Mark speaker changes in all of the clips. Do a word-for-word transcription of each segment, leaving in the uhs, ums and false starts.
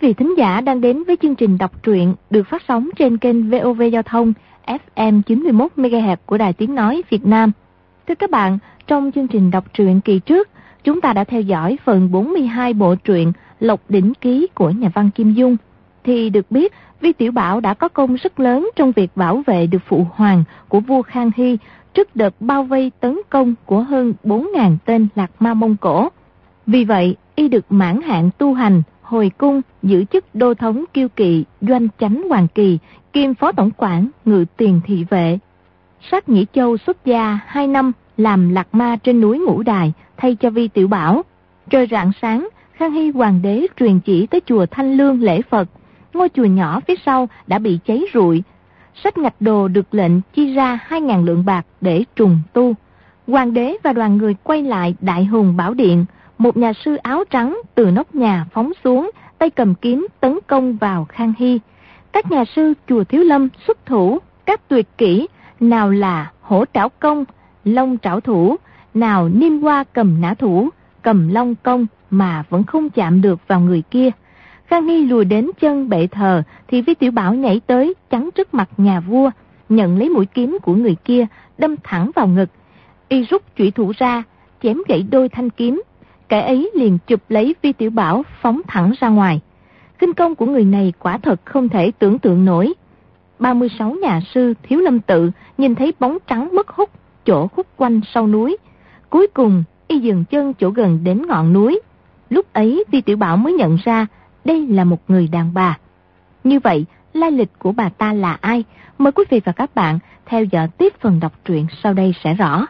Speaker 1: vị thính giả đang đến với chương trình đọc truyện được phát sóng trên kênh vê o vê Giao thông ép em chín mươi mốt mê ga héc của Đài Tiếng Nói Việt Nam. Thưa các bạn, trong chương trình đọc truyện kỳ trước, chúng ta đã theo dõi phần bốn mươi hai bộ truyện Lộc Đỉnh Ký của nhà văn Kim Dung. Thì được biết, Vi Tiểu Bảo đã có công rất lớn trong việc bảo vệ được phụ hoàng của vua Khang Hy trước đợt bao vây tấn công của hơn bốn nghìn tên Lạc Ma Mông Cổ. Vì vậy, y được mãn hạn tu hành, hồi cung, giữ chức đô thống Kiêu Kỵ, doanh chánh Hoàng Kỳ, kiêm phó tổng quản, ngự tiền thị vệ. Sát Nhĩ Châu xuất gia hai năm làm lạc ma trên núi Ngũ Đài thay cho Vi Tiểu Bảo. Trời rạng sáng, Khang Hy hoàng đế truyền chỉ tới chùa Thanh Lương lễ Phật. Ngôi chùa nhỏ phía sau đã bị cháy rụi. Sách Ngạch Đồ được lệnh chi ra hai nghìn lượng bạc để trùng tu. Hoàng đế và đoàn người quay lại Đại Hùng Bảo Điện. Một nhà sư áo trắng từ nóc nhà phóng xuống, tay cầm kiếm tấn công vào Khang Hy. Các nhà sư chùa Thiếu Lâm xuất thủ, các tuyệt kỹ, nào là hổ trảo công, long trảo thủ, nào niêm hoa cầm nã thủ, cầm long công mà vẫn không chạm được vào người kia. Khang Hy lùi đến chân bệ thờ thì Vi Tiểu Bảo nhảy tới chắn trước mặt nhà vua, nhận lấy mũi kiếm của người kia, đâm thẳng vào ngực. Y rút chủy thủ ra, chém gãy đôi thanh kiếm. Kẻ ấy liền chụp lấy Vi Tiểu Bảo phóng thẳng ra ngoài. Khinh công của người này quả thật không thể tưởng tượng nổi. ba mươi sáu nhà sư Thiếu Lâm tự nhìn thấy bóng trắng mất hút chỗ khúc quanh sau núi. Cuối cùng y dừng chân chỗ gần đến ngọn núi. Lúc ấy Vi Tiểu Bảo mới nhận ra đây là một người đàn bà. Như vậy, lai lịch của bà ta là ai? Mời quý vị và các bạn theo dõi tiếp phần đọc truyện sau đây sẽ rõ.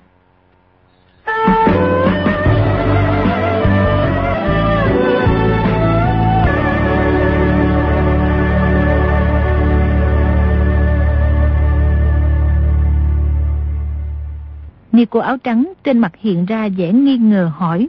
Speaker 2: Ni cô áo trắng trên mặt hiện ra vẻ nghi ngờ hỏi: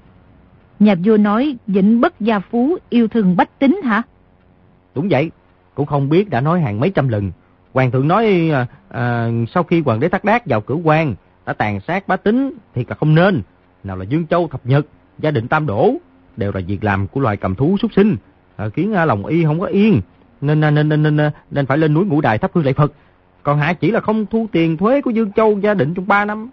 Speaker 2: Nhà vua nói Vĩnh Bất Gia Phú yêu thương bách tính hả?
Speaker 3: Đúng vậy, cũng không biết đã nói hàng mấy trăm lần. Hoàng thượng nói à, à, sau khi hoàng đế Thác Đát vào cửa quan đã tàn sát bách tính thì là không nên. Nào là Dương Châu Thập Nhật, gia định Tam Đỗ đều là việc làm của loài cầm thú súc sinh, à, khiến à, lòng y không có yên, nên nên, nên nên nên phải lên núi Ngũ Đài thắp hương lạy Phật. Còn hạ chỉ là không thu tiền thuế của Dương Châu gia định trong ba năm.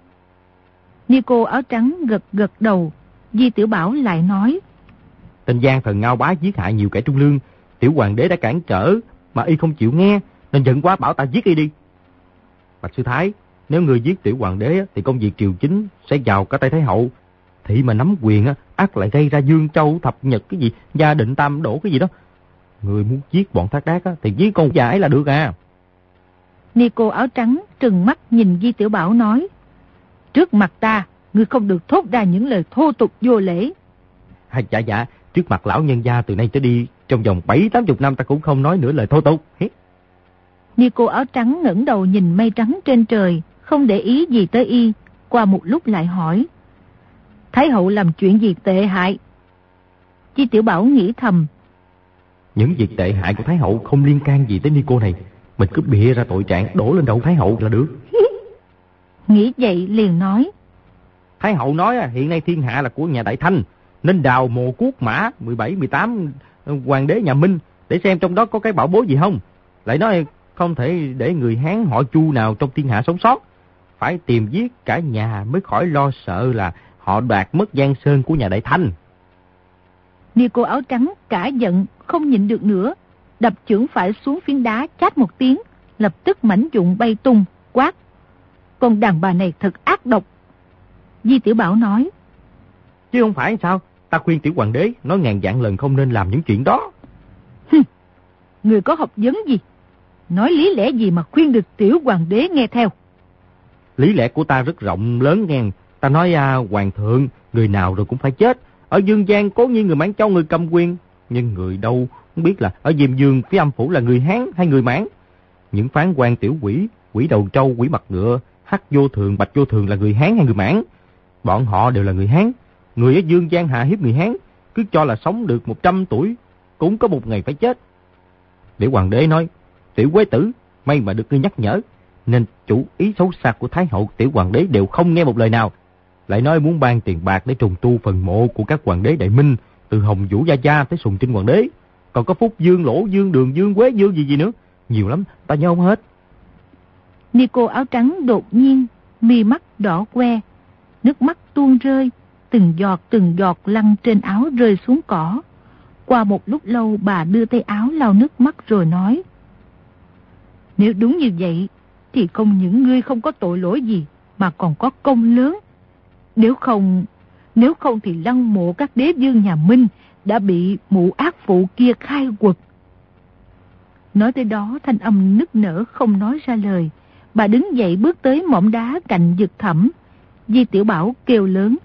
Speaker 2: Ni cô áo trắng gật gật đầu. Vi Tiểu Bảo lại nói:
Speaker 3: Tên Giang Thần Ngao Bá giết hại nhiều kẻ trung lương, tiểu hoàng đế đã cản trở mà y không chịu nghe, nên giận quá bảo ta giết y đi. Bạch sư thái, nếu người giết tiểu hoàng đế thì công việc triều chính sẽ vào cả tay Thái hậu. Thị mà nắm quyền ắt lại gây ra Dương Châu Thập Nhật cái gì, gia định Tam Đỗ cái gì đó. Người muốn giết bọn Thác Đát thì giết con giải là được à.
Speaker 2: Ni cô áo trắng trừng mắt nhìn Vi Tiểu Bảo nói: Trước mặt ta, ngươi không được thốt ra những lời thô tục vô lễ.
Speaker 3: À, dạ dạ, trước mặt lão nhân gia từ nay tới đi, trong vòng bảy tám chục năm ta cũng không nói nửa lời thô tục.
Speaker 2: Ni cô áo trắng ngẩng đầu nhìn mây trắng trên trời, không để ý gì tới y. Qua một lúc lại hỏi: Thái hậu làm chuyện gì tệ hại? Vi Tiểu Bảo nghĩ thầm:
Speaker 3: Những việc tệ hại của Thái hậu không liên can gì tới Ni cô này. Mình cứ bịa ra tội trạng đổ lên đầu Thái hậu là được.
Speaker 2: Nghĩ vậy liền nói:
Speaker 3: Thái hậu nói hiện nay thiên hạ là của nhà Đại Thanh, nên đào mồ cuốc mã mười bảy, mười tám hoàng đế nhà Minh để xem trong đó có cái bảo bối gì không. Lại nói không thể để người Hán họ Chu nào trong thiên hạ sống sót. Phải tìm giết cả nhà mới khỏi lo sợ là họ đoạt mất Giang Sơn của nhà Đại Thanh.
Speaker 2: Ni cô áo trắng cả giận không nhịn được nữa, đập chưởng phải xuống phiến đá chát một tiếng, lập tức mảnh vụn bay tung, quát: Con đàn bà này thật ác độc. Vi Tiểu Bảo nói:
Speaker 3: Chứ không phải sao, ta khuyên tiểu hoàng đế nói ngàn vạn lần không nên làm những chuyện đó.
Speaker 2: Hừ, người có học vấn gì? Nói lý lẽ gì mà khuyên được tiểu hoàng đế nghe theo?
Speaker 3: Lý lẽ của ta rất rộng lớn nghe. Ta nói à, hoàng thượng, người nào rồi cũng phải chết. Ở Dương Giang cố nhiên người Mãn Châu người cầm quyền, nhưng người đâu không biết là ở Diêm Dương phía âm phủ là người Hán hay người Mãn. Những phán quan tiểu quỷ, quỷ đầu trâu, quỷ mặt ngựa, Hắc Vô Thường, Bạch Vô Thường là người Hán hay người Mãn? Bọn họ đều là người Hán. Người ở Dương Giang hạ hiếp người Hán, cứ cho là sống được một trăm tuổi, cũng có một ngày phải chết. Để hoàng đế nói: Tiểu quế tử, may mà được ngươi nhắc nhở. Nên chủ ý xấu xa của Thái hậu, tiểu hoàng đế đều không nghe một lời nào. Lại nói muốn ban tiền bạc để trùng tu phần mộ của các hoàng đế Đại Minh, từ Hồng Vũ Gia Gia tới Sùng Trinh hoàng đế. còn có Phúc Dương, Lỗ Dương, Đường Dương, Quế Dương gì gì nữa. Nhiều lắm, ta nhớ không hết.
Speaker 2: Nico áo trắng đột nhiên, mi mắt đỏ que, nước mắt tuôn rơi, từng giọt từng giọt lăn trên áo rơi xuống cỏ. Qua một lúc lâu bà đưa tay áo lau nước mắt rồi nói: Nếu đúng như vậy, thì không những ngươi không có tội lỗi gì, mà còn có công lớn. Nếu không, nếu không thì lăng mộ các đế vương nhà Minh đã bị mụ ác phụ kia khai quật. Nói tới đó thanh âm nức nở không nói ra lời. Bà đứng dậy bước tới mỏm đá cạnh vực thẳm. Di Tiểu Bảo kêu lớn: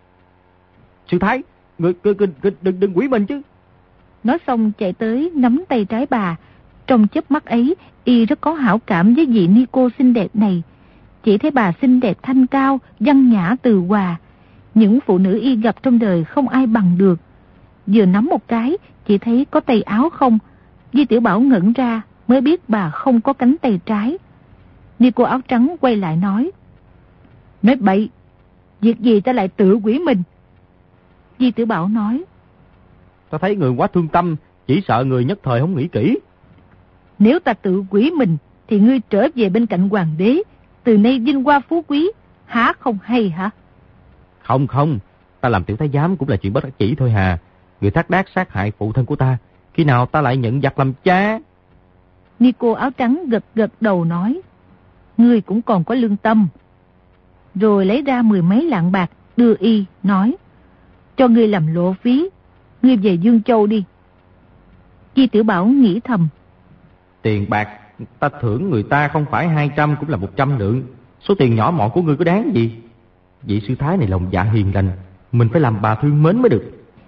Speaker 3: Sư Thái, người, người, người, người đừng, đừng quỷ mình chứ.
Speaker 2: Nói xong chạy tới nắm tay trái bà. Trong chớp mắt ấy, y rất có hảo cảm với vị Nico xinh đẹp này. Chỉ thấy bà xinh đẹp thanh cao, văn nhã từ hòa. Những phụ nữ y gặp trong đời không ai bằng được. Vừa nắm một cái, chỉ thấy có tay áo không. Di Tiểu Bảo ngẩn ra, mới biết bà không có cánh tay trái. Nico áo trắng quay lại nói: Nói bậy, việc gì ta lại tự quỷ mình? Di Tiểu Bảo nói:
Speaker 3: Ta thấy người quá thương tâm, chỉ sợ người nhất thời không nghĩ kỹ.
Speaker 2: Nếu ta tự quỷ mình, thì ngươi trở về bên cạnh hoàng đế, từ nay vinh hoa phú quý, há không hay hả?
Speaker 3: Không không, ta làm tiểu thái giám cũng là chuyện bất đắc chỉ thôi hà. Người thác đác sát hại phụ thân của ta, khi nào ta lại nhận giặc làm cha?
Speaker 2: Nico áo trắng gật gật đầu nói: Ngươi cũng còn có lương tâm. Rồi lấy ra mười mấy lạng bạc đưa y, nói: Cho ngươi làm lộ phí, ngươi về Dương Châu đi. Di Tiểu Bảo nghĩ thầm:
Speaker 3: Tiền bạc ta thưởng người ta không phải hai trăm cũng là một trăm lượng. Số tiền nhỏ mọn của ngươi có đáng gì? Vị sư thái này lòng dạ hiền lành, mình phải làm bà thương mến mới được.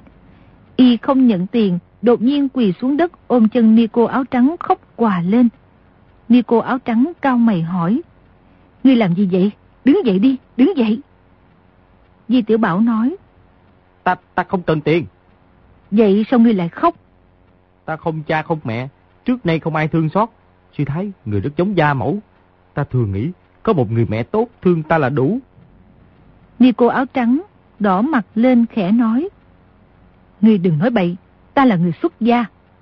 Speaker 2: Y không nhận tiền, đột nhiên quỳ xuống đất ôm chân Nico áo trắng khóc òa lên. Nico áo trắng cau mày hỏi: Ngươi làm gì vậy? Đứng dậy đi, đứng dậy. Di Tiểu Bảo nói:
Speaker 3: Ta ta không cần tiền.
Speaker 2: Vậy sao ngươi lại khóc?
Speaker 3: Ta không cha không mẹ, trước nay không ai thương xót. Sư thái, người rất giống gia mẫu. Ta thường nghĩ có một người mẹ tốt thương ta là đủ.
Speaker 2: Nico áo trắng đỏ mặt lên khẽ nói: Ngươi đừng nói bậy, ta là người xuất gia.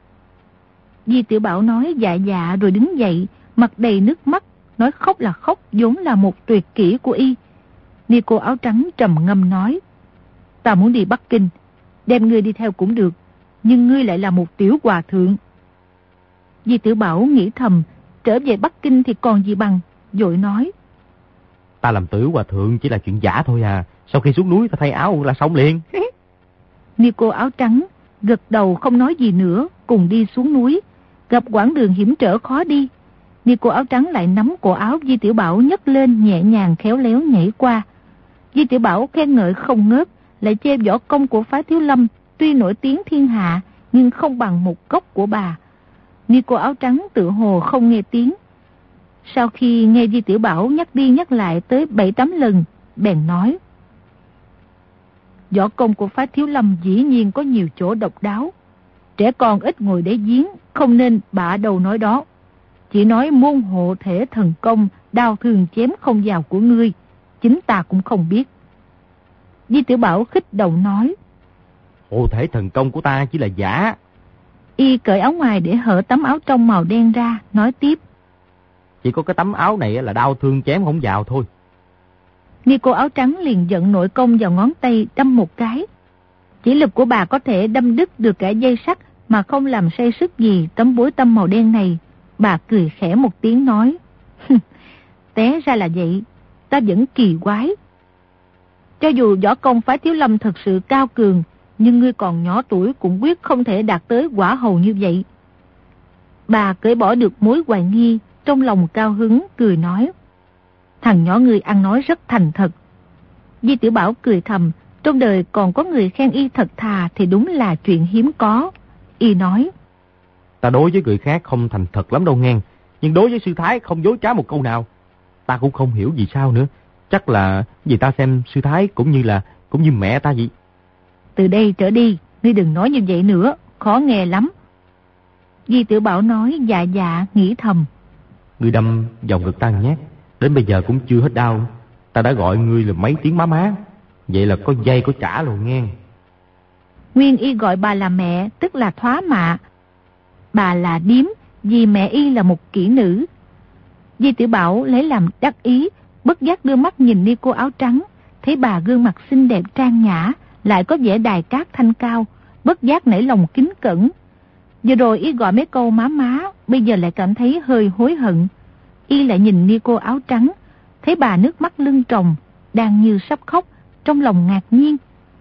Speaker 2: Di Tiểu Bảo nói dạ dạ rồi đứng dậy, mặt đầy nước mắt, nói khóc là khóc, vốn là một tuyệt kỹ của y. Nico áo trắng trầm ngâm nói: Ta muốn đi Bắc Kinh, đem ngươi đi theo cũng được, nhưng ngươi lại là một tiểu hòa thượng. Di Tiểu Bảo nghĩ thầm, trở về Bắc Kinh thì còn gì bằng, vội nói:
Speaker 3: Ta làm tiểu hòa thượng chỉ là chuyện giả thôi à, sau khi xuống núi ta thay áo là xong liền.
Speaker 2: Nico áo trắng gật đầu không nói gì nữa, cùng đi xuống núi. Gặp quãng đường hiểm trở khó đi, Nico áo trắng lại nắm cổ áo Di Tiểu Bảo nhấc lên, nhẹ nhàng khéo léo nhảy qua. Di Tiểu Bảo khen ngợi không ngớt, lại chê võ công của phái Thiếu Lâm tuy nổi tiếng thiên hạ nhưng không bằng một gốc của bà. Nico áo trắng tự hồ không nghe tiếng. Sau khi nghe Di Tiểu Bảo nhắc đi nhắc lại tới bảy tám lần, bèn nói: Võ công của phái Thiếu Lâm dĩ nhiên có nhiều chỗ độc đáo. Trẻ con ít ngồi để giếng, không nên bạ đầu nói đó. Chỉ nói môn hộ thể thần công, đao thương chém không vào của ngươi, chính ta cũng không biết. Di Tiểu Bảo khích động nói:
Speaker 3: Hộ thể thần công của ta chỉ là giả.
Speaker 2: Y cởi áo ngoài để hở tấm áo trong màu đen ra, nói tiếp:
Speaker 3: Chỉ có cái tấm áo này là đao thương chém không vào thôi.
Speaker 2: Nico áo trắng liền giận nội công vào ngón tay đâm một cái. Chỉ lực của bà có thể đâm đứt được cả dây sắt mà không làm say sức gì tấm bối tâm màu đen này. Bà cười khẽ một tiếng nói: Té ra là vậy, ta vẫn kỳ quái. Cho dù võ công phái Thiếu Lâm thật sự cao cường, nhưng ngươi còn nhỏ tuổi cũng quyết không thể đạt tới quả hầu như vậy. Bà cởi bỏ được mối hoài nghi, trong lòng cao hứng, cười nói: Thằng nhỏ ngươi ăn nói rất thành thật. Di Tiểu Bảo cười thầm, trong đời còn có người khen y thật thà thì đúng là chuyện hiếm có. Y nói:
Speaker 3: Ta đối với người khác không thành thật lắm đâu nghe, nhưng đối với sư thái không dối trá một câu nào. Ta cũng không hiểu vì sao nữa, chắc là vì ta xem sư thái cũng như là cũng như mẹ ta vậy.
Speaker 2: Từ đây trở đi, ngươi đừng nói như vậy nữa, khó nghe lắm. Di Tiểu Bảo nói dạ dạ, nghĩ thầm:
Speaker 3: Ngươi đâm vào ngực ta nhát, đến bây giờ cũng chưa hết đau. Ta đã gọi ngươi là mấy tiếng má má, vậy là có dây có trả rồi nghe.
Speaker 2: Nguyên y gọi bà là mẹ, tức là thoá mạ. bà là điếm vì mẹ y là một kỹ nữ. Di Tiểu Bảo lấy làm đắc ý, bất giác đưa mắt nhìn ni cô áo trắng, thấy bà gương mặt xinh đẹp trang nhã, lại có vẻ đài cát thanh cao, bất giác nảy lòng kính cẩn. Vừa rồi y gọi mấy câu má má, bây giờ lại cảm thấy hơi hối hận. Y lại nhìn ni cô áo trắng, thấy bà nước mắt lưng tròng, đang như sắp khóc, trong lòng ngạc nhiên.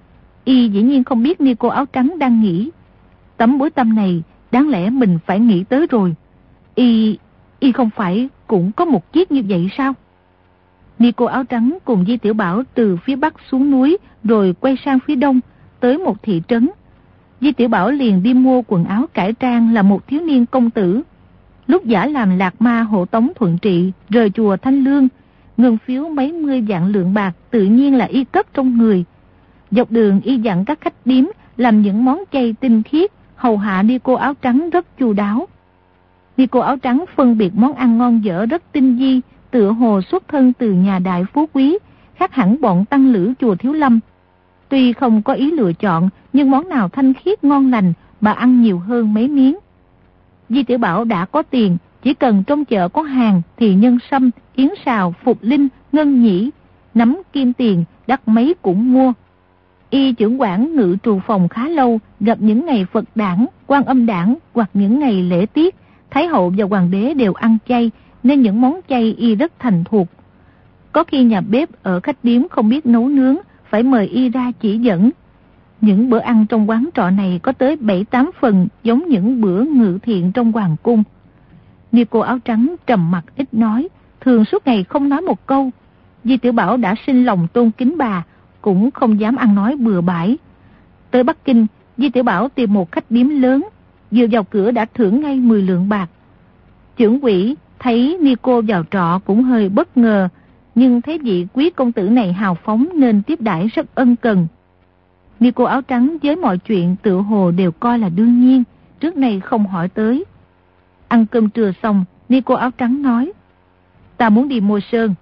Speaker 2: Y dĩ nhiên không biết ni cô áo trắng đang nghĩ, tấm bối tâm này đáng lẽ mình phải nghĩ tới rồi. Y, y không phải cũng có một chiếc như vậy sao? Ni cô áo trắng cùng Di Tiểu Bảo từ phía bắc xuống núi, rồi quay sang phía đông, tới một thị trấn. Di Tiểu Bảo liền đi mua quần áo cải trang là một thiếu niên công tử. Lúc giả làm lạc ma hộ tống Thuận Trị rời chùa Thanh Lương, ngân phiếu mấy mươi vạn lượng bạc tự nhiên là y cất trong người. Dọc đường y dặn các khách điếm làm những món chay tinh khiết, hầu hạ ni cô áo trắng rất chu đáo. Ni cô áo trắng phân biệt món ăn ngon dở rất tinh vi, tựa hồ xuất thân từ nhà đại phú quý, khác hẳn bọn tăng lữ chùa Thiếu Lâm. Tuy không có ý lựa chọn, nhưng món nào thanh khiết ngon lành, bà ăn nhiều hơn mấy miếng. Di Tiểu Bảo đã có tiền, chỉ cần trong chợ có hàng thì nhân sâm, yến sào, phục linh, ngân nhĩ, nắm kim tiền, đắt mấy cũng mua. Y trưởng quản ngự trù phòng khá lâu, gặp những ngày Phật đản, Quan Âm đản hoặc những ngày lễ tiết, Thái hậu và hoàng đế đều ăn chay, nên những món chay y rất thành thuộc. Có khi nhà bếp ở khách điếm không biết nấu nướng, phải mời y ra chỉ dẫn. Những bữa ăn trong quán trọ này có tới bảy tám phần giống những bữa ngự thiện trong hoàng cung. Ni cô áo trắng trầm mặc ít nói, thường suốt ngày không nói một câu. Di Tiểu Bảo đã sinh lòng tôn kính bà, cũng không dám ăn nói bừa bãi. Tới Bắc Kinh, Di Tiểu Bảo tìm một khách điếm lớn, vừa vào cửa đã thưởng ngay mười lượng bạc. Chưởng quỹ thấy ni cô vào trọ cũng hơi bất ngờ, nhưng thấy vị quý công tử này hào phóng nên tiếp đãi rất ân cần. Ni cô áo trắng với mọi chuyện tựa hồ đều coi là đương nhiên, trước nay không hỏi tới. Ăn cơm trưa xong, ni cô áo trắng nói: "Ta muốn đi Môi Sơn."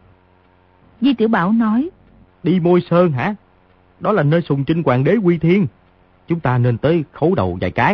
Speaker 2: Di Tiểu Bảo nói:
Speaker 3: "Đi Môi Sơn hả? Đó là nơi sùng trinh hoàng đế quy thiên. Chúng ta nên tới khấu đầu vài cái."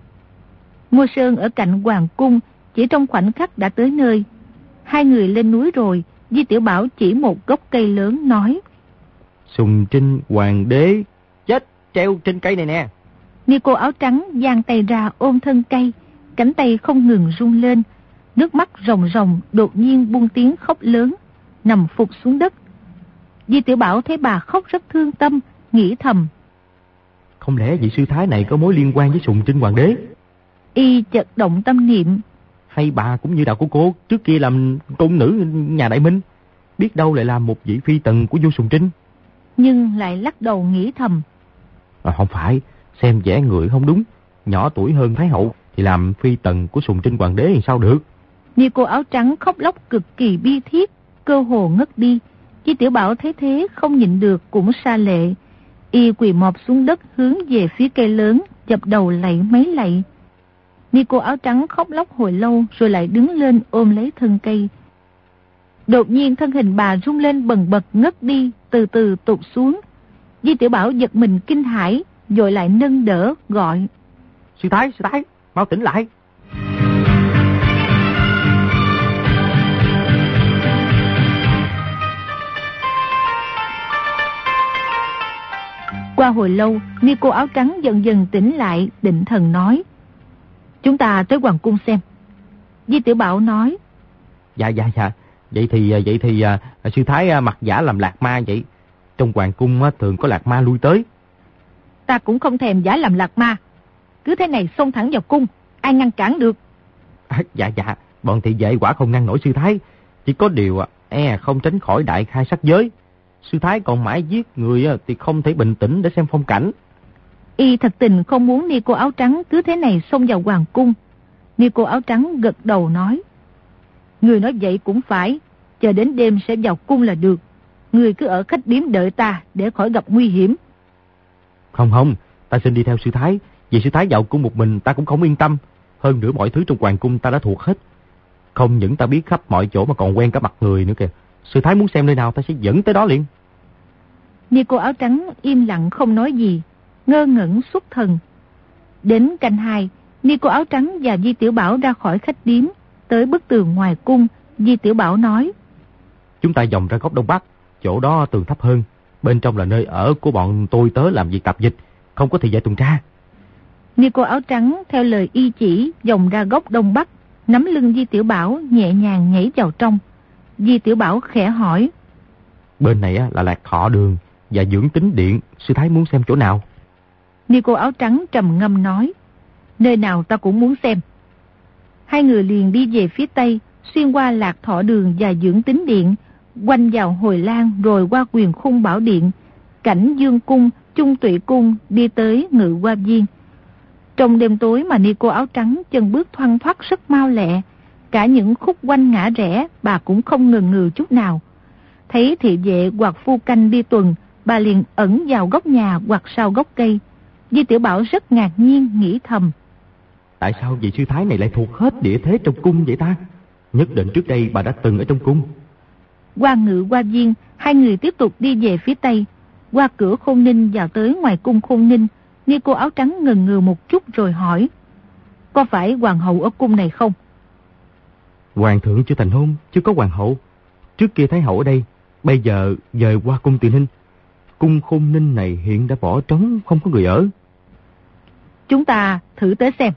Speaker 2: Môi Sơn ở cạnh hoàng cung, chỉ trong khoảnh khắc đã tới nơi. Hai người lên núi rồi, Di Tiểu Bảo chỉ một gốc cây lớn nói:
Speaker 3: "Sùng trinh hoàng đế chết treo trên cây này nè."
Speaker 2: Ni cô áo trắng giang tay ra ôm thân cây, cánh tay không ngừng rung lên, nước mắt ròng ròng, đột nhiên buông tiếng khóc lớn, nằm phục xuống đất. Di Tiểu Bảo thấy bà khóc rất thương tâm, nghĩ thầm:
Speaker 3: không lẽ vị sư thái này có mối liên quan với sùng trinh hoàng đế?
Speaker 2: Y chợt động tâm niệm:
Speaker 3: hay bà cũng như đạo của cô, trước kia làm cung nữ nhà Đại Minh, biết đâu lại làm một vị phi tần của vua Sùng Trinh.
Speaker 2: Nhưng lại lắc đầu nghĩ thầm:
Speaker 3: à, không phải, xem vẻ người không đúng, nhỏ tuổi hơn Thái hậu thì làm phi tần của Sùng Trinh hoàng đế thì sao được.
Speaker 2: Như cô áo trắng khóc lóc cực kỳ bi thiết, cơ hồ ngất đi. Chi Tiểu Bảo thấy thế không nhịn được cũng sa lệ. Y quỳ mọp xuống đất hướng về phía cây lớn, dập đầu lạy mấy lạy. Ni cô áo trắng khóc lóc hồi lâu rồi lại đứng lên ôm lấy thân cây. Đột nhiên thân hình bà rung lên bần bật ngất đi, từ từ tụt xuống. Di Tiểu Bảo giật mình kinh hãi, vội lại nâng đỡ gọi:
Speaker 3: sư thái, sư thái, mau tỉnh lại.
Speaker 2: Qua hồi lâu, Ni cô áo trắng dần dần tỉnh lại, định thần nói: chúng ta tới hoàng cung xem. Di Tiểu Bảo nói:
Speaker 3: Dạ dạ dạ, vậy thì vậy thì à, sư thái à, mặc giả làm lạc ma vậy. Trong hoàng cung à, thường có lạc ma lui tới.
Speaker 2: Ta cũng không thèm giả làm lạc ma, cứ thế này xông thẳng vào cung, ai ngăn cản được.
Speaker 3: À, dạ dạ, bọn thị vệ quả không ngăn nổi sư thái, chỉ có điều à, e không tránh khỏi đại khai sát giới. Sư thái còn mãi giết người à, thì không thể bình tĩnh để xem phong cảnh.
Speaker 2: Y thật tình không muốn Ni cô áo trắng cứ thế này xông vào hoàng cung. Ni cô áo trắng gật đầu nói: người nói vậy cũng phải, chờ đến đêm sẽ vào cung là được. Người cứ ở khách điếm đợi ta để khỏi gặp nguy hiểm.
Speaker 3: Không không, ta xin đi theo sư thái. Vì sư thái vào cung một mình ta cũng không yên tâm. Hơn nữa mọi thứ trong hoàng cung ta đã thuộc hết. Không những ta biết khắp mọi chỗ mà còn quen cả mặt người nữa kìa. Sư thái muốn xem nơi nào ta sẽ dẫn tới đó liền.
Speaker 2: Ni cô áo trắng im lặng không nói gì, ngơ ngẩn xuất thần. Đến canh hai, Ni cô áo trắng và Di Tiểu Bảo ra khỏi khách điếm, tới bức tường ngoài cung. Di Tiểu Bảo nói:
Speaker 3: Chúng ta vòng ra góc đông bắc, chỗ đó tường thấp hơn. Bên trong là nơi ở của bọn tôi tớ làm việc tạp dịch, không có thời gian tuần tra.
Speaker 2: Ni cô áo trắng theo lời y chỉ vòng ra góc đông bắc, nắm lưng Di Tiểu Bảo nhẹ nhàng nhảy vào trong. Di Tiểu Bảo khẽ hỏi:
Speaker 3: Bên này là Lạc Thọ Đường và Dưỡng Tính Điện, sư thái muốn xem chỗ nào?
Speaker 2: Ni cô áo trắng trầm ngâm nói: Nơi nào ta cũng muốn xem. Hai người liền đi về phía tây, xuyên qua Lạc Thọ Đường và Dưỡng Tính Điện, quanh vào Hồi Lan rồi qua Quyền Khung Bảo Điện, Cảnh Dương Cung, Trung Tụy Cung, đi tới Ngự Hoa Viên. Trong đêm tối mà Ni cô áo trắng chân bước thoăn thoắt rất mau lẹ, cả những khúc quanh ngã rẽ bà cũng không ngừng ngừ chút nào. Thấy thị vệ hoặc phu canh đi tuần, bà liền ẩn vào góc nhà hoặc sau gốc cây. Di Tiểu Bảo rất ngạc nhiên nghĩ thầm:
Speaker 3: Tại sao vị sư thái này lại thuộc hết địa thế trong cung vậy ta? Nhất định trước đây bà đã từng ở trong cung.
Speaker 2: Qua Ngự Hoa Viên, hai người tiếp tục đi về phía tây, qua cửa Khôn Ninh vào tới ngoài cung Khôn Ninh. Ni cô áo trắng ngần ngừ một chút rồi hỏi: Có phải hoàng hậu ở cung này không?
Speaker 3: Hoàng thượng chưa thành hôn, chưa có hoàng hậu. Trước kia thái hậu ở đây, bây giờ dời qua cung Từ Ninh. Cung Khôn Ninh này hiện đã bỏ trống, không có người ở.
Speaker 2: Chúng ta thử tới xem.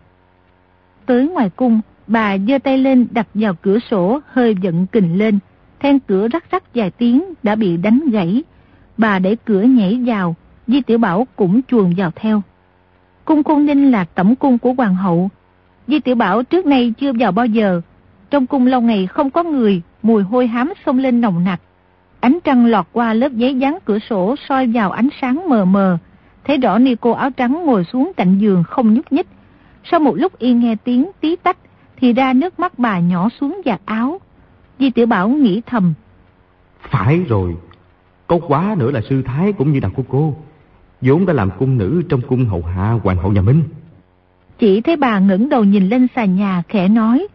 Speaker 2: Tới ngoài cung, bà giơ tay lên đặt vào cửa sổ, hơi giận kình lên. Then cửa rắc rắc vài tiếng đã bị đánh gãy. Bà đẩy cửa nhảy vào, Di Tiểu Bảo cũng chuồn vào theo. Cung Khôn Ninh là tẩm cung của hoàng hậu. Di Tiểu Bảo trước nay chưa vào bao giờ. Trong cung lâu ngày không có người, mùi hôi hám xông lên nồng nặc. Ánh trăng lọt qua lớp giấy dán cửa sổ soi vào ánh sáng mờ mờ. Thấy rõ Ni cô áo trắng ngồi xuống cạnh giường không nhúc nhích. Sau một lúc y nghe tiếng tí tách, thì ra nước mắt bà nhỏ xuống vạt áo. Di Tiểu Bảo nghĩ thầm:
Speaker 3: Phải rồi, có quá nữa là sư thái cũng như đàn của cô, vốn đã làm cung nữ trong cung hầu hạ hoàng hậu nhà Minh.
Speaker 2: Chỉ thấy bà ngẩng đầu nhìn lên sàn nhà khẽ nói: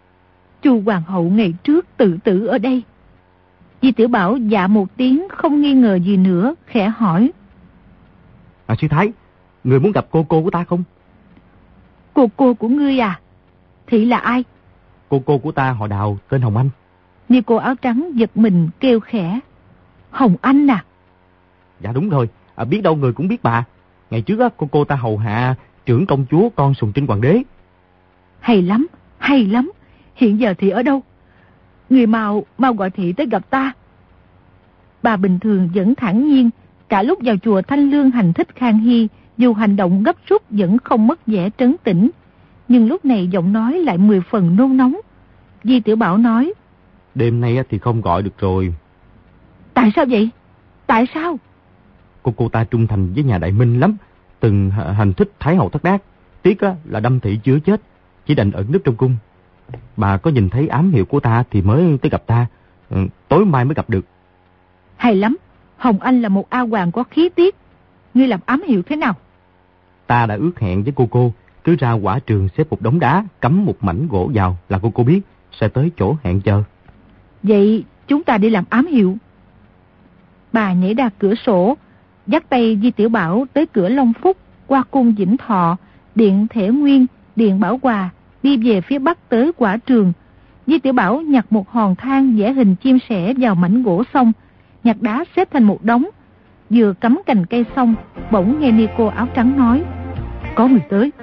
Speaker 2: Chu hoàng hậu ngày trước tự tử ở đây. Di Tiểu Bảo dạ một tiếng không nghi ngờ gì nữa, khẽ hỏi:
Speaker 3: À sư thái, người muốn gặp cô cô của ta không?
Speaker 2: Cô cô của ngươi à? Thị là ai?
Speaker 3: Cô cô của ta họ Đào, tên Hồng Anh.
Speaker 2: Ni cô áo trắng giật mình kêu khẽ: Hồng Anh à?
Speaker 3: Dạ đúng rồi, à, biết đâu người cũng biết bà. Ngày trước á, cô cô ta hầu hạ trưởng công chúa con Sùng Trinh hoàng đế.
Speaker 2: Hay lắm, hay lắm. Hiện giờ thì ở đâu? Người mau, mau gọi thị tới gặp ta. Bà bình thường vẫn thản nhiên, cả lúc vào chùa Thanh Lương hành thích Khang Hy, dù hành động gấp rút vẫn không mất vẻ trấn tĩnh. Nhưng lúc này giọng nói lại mười phần nôn nóng. Di Tiểu Bảo nói:
Speaker 3: Đêm nay thì không gọi được rồi.
Speaker 2: Tại sao vậy? Tại sao?
Speaker 3: Cô cô ta trung thành với nhà Đại Minh lắm, từng hành thích Thái hậu thất đát. Tiếc á, là đâm thị chưa chết, chỉ đành ẩn núp trong cung. Bà có nhìn thấy ám hiệu của ta thì mới tới gặp ta, ừ, tối mai mới gặp được.
Speaker 2: Hay lắm, Hồng Anh là một A Hoàng có khí tiết. Ngươi làm ám hiệu thế nào?
Speaker 3: Ta đã ước hẹn với cô cô, cứ ra quả trường xếp một đống đá, cắm một mảnh gỗ vào là cô cô biết, sẽ tới chỗ hẹn chờ.
Speaker 2: Vậy chúng ta đi làm ám hiệu. Bà nhảy ra cửa sổ, dắt tay Di Tiểu Bảo tới cửa Long Phúc, qua cung Vĩnh Thọ, điện Thể Nguyên, điện Bảo Hòa, đi về phía bắc tới quả trường. Di Tiểu Bảo nhặt một hòn than vẽ hình chim sẻ vào mảnh gỗ xong, nhặt đá xếp thành một đống. Vừa cắm cành cây xong, bỗng nghe Ni cô áo trắng nói: Có người tới.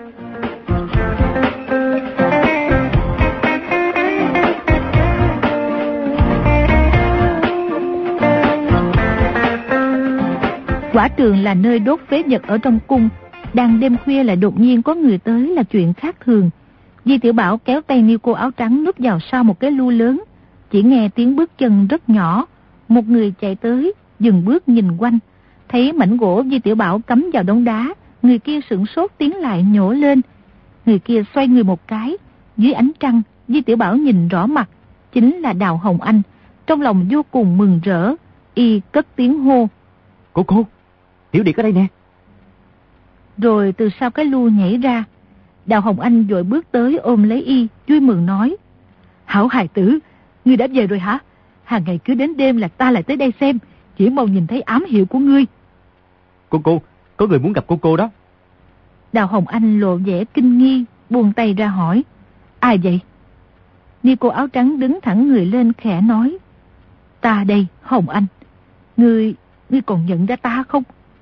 Speaker 2: Quả trường là nơi đốt phế vật ở trong cung. Đang đêm khuya lại đột nhiên có người tới là chuyện khác thường. Di Tiểu Bảo kéo tay Ni cô áo trắng núp vào sau một cái lu lớn. Chỉ nghe tiếng bước chân rất nhỏ. Một người chạy tới, dừng bước nhìn quanh. Thấy mảnh gỗ Di Tiểu Bảo cắm vào đống đá, người kia sửng sốt tiến lại nhổ lên. Người kia xoay người một cái. Dưới ánh trăng, Di Tiểu Bảo nhìn rõ mặt, chính là Đào Hồng Anh. Trong lòng vô cùng mừng rỡ, y cất tiếng hô:
Speaker 3: Cô cô, Tiểu Điệt ở đây nè.
Speaker 2: Rồi từ sau cái lu nhảy ra. Đào Hồng Anh vội bước tới ôm lấy y, vui mừng nói: Hảo hài tử, ngươi đã về rồi hả? Hàng ngày cứ đến đêm là ta lại tới đây xem, chỉ mong nhìn thấy ám hiệu của ngươi.
Speaker 3: Cô cô, có người muốn gặp cô cô đó.
Speaker 2: Đào Hồng Anh lộ vẻ kinh nghi, buông tay ra hỏi, ai vậy? Ni cô áo trắng đứng thẳng người lên khẽ nói, ta đây, Hồng Anh. Ngươi, ngươi còn nhận ra ta không?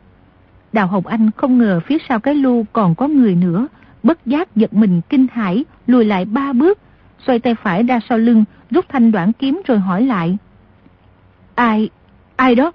Speaker 2: Đào Hồng Anh không ngờ phía sau cái lu còn có người nữa, bất giác giật mình kinh hãi, lùi lại ba bước, xoay tay phải ra sau lưng, rút thanh đoạn kiếm rồi hỏi lại, ai, ai đó?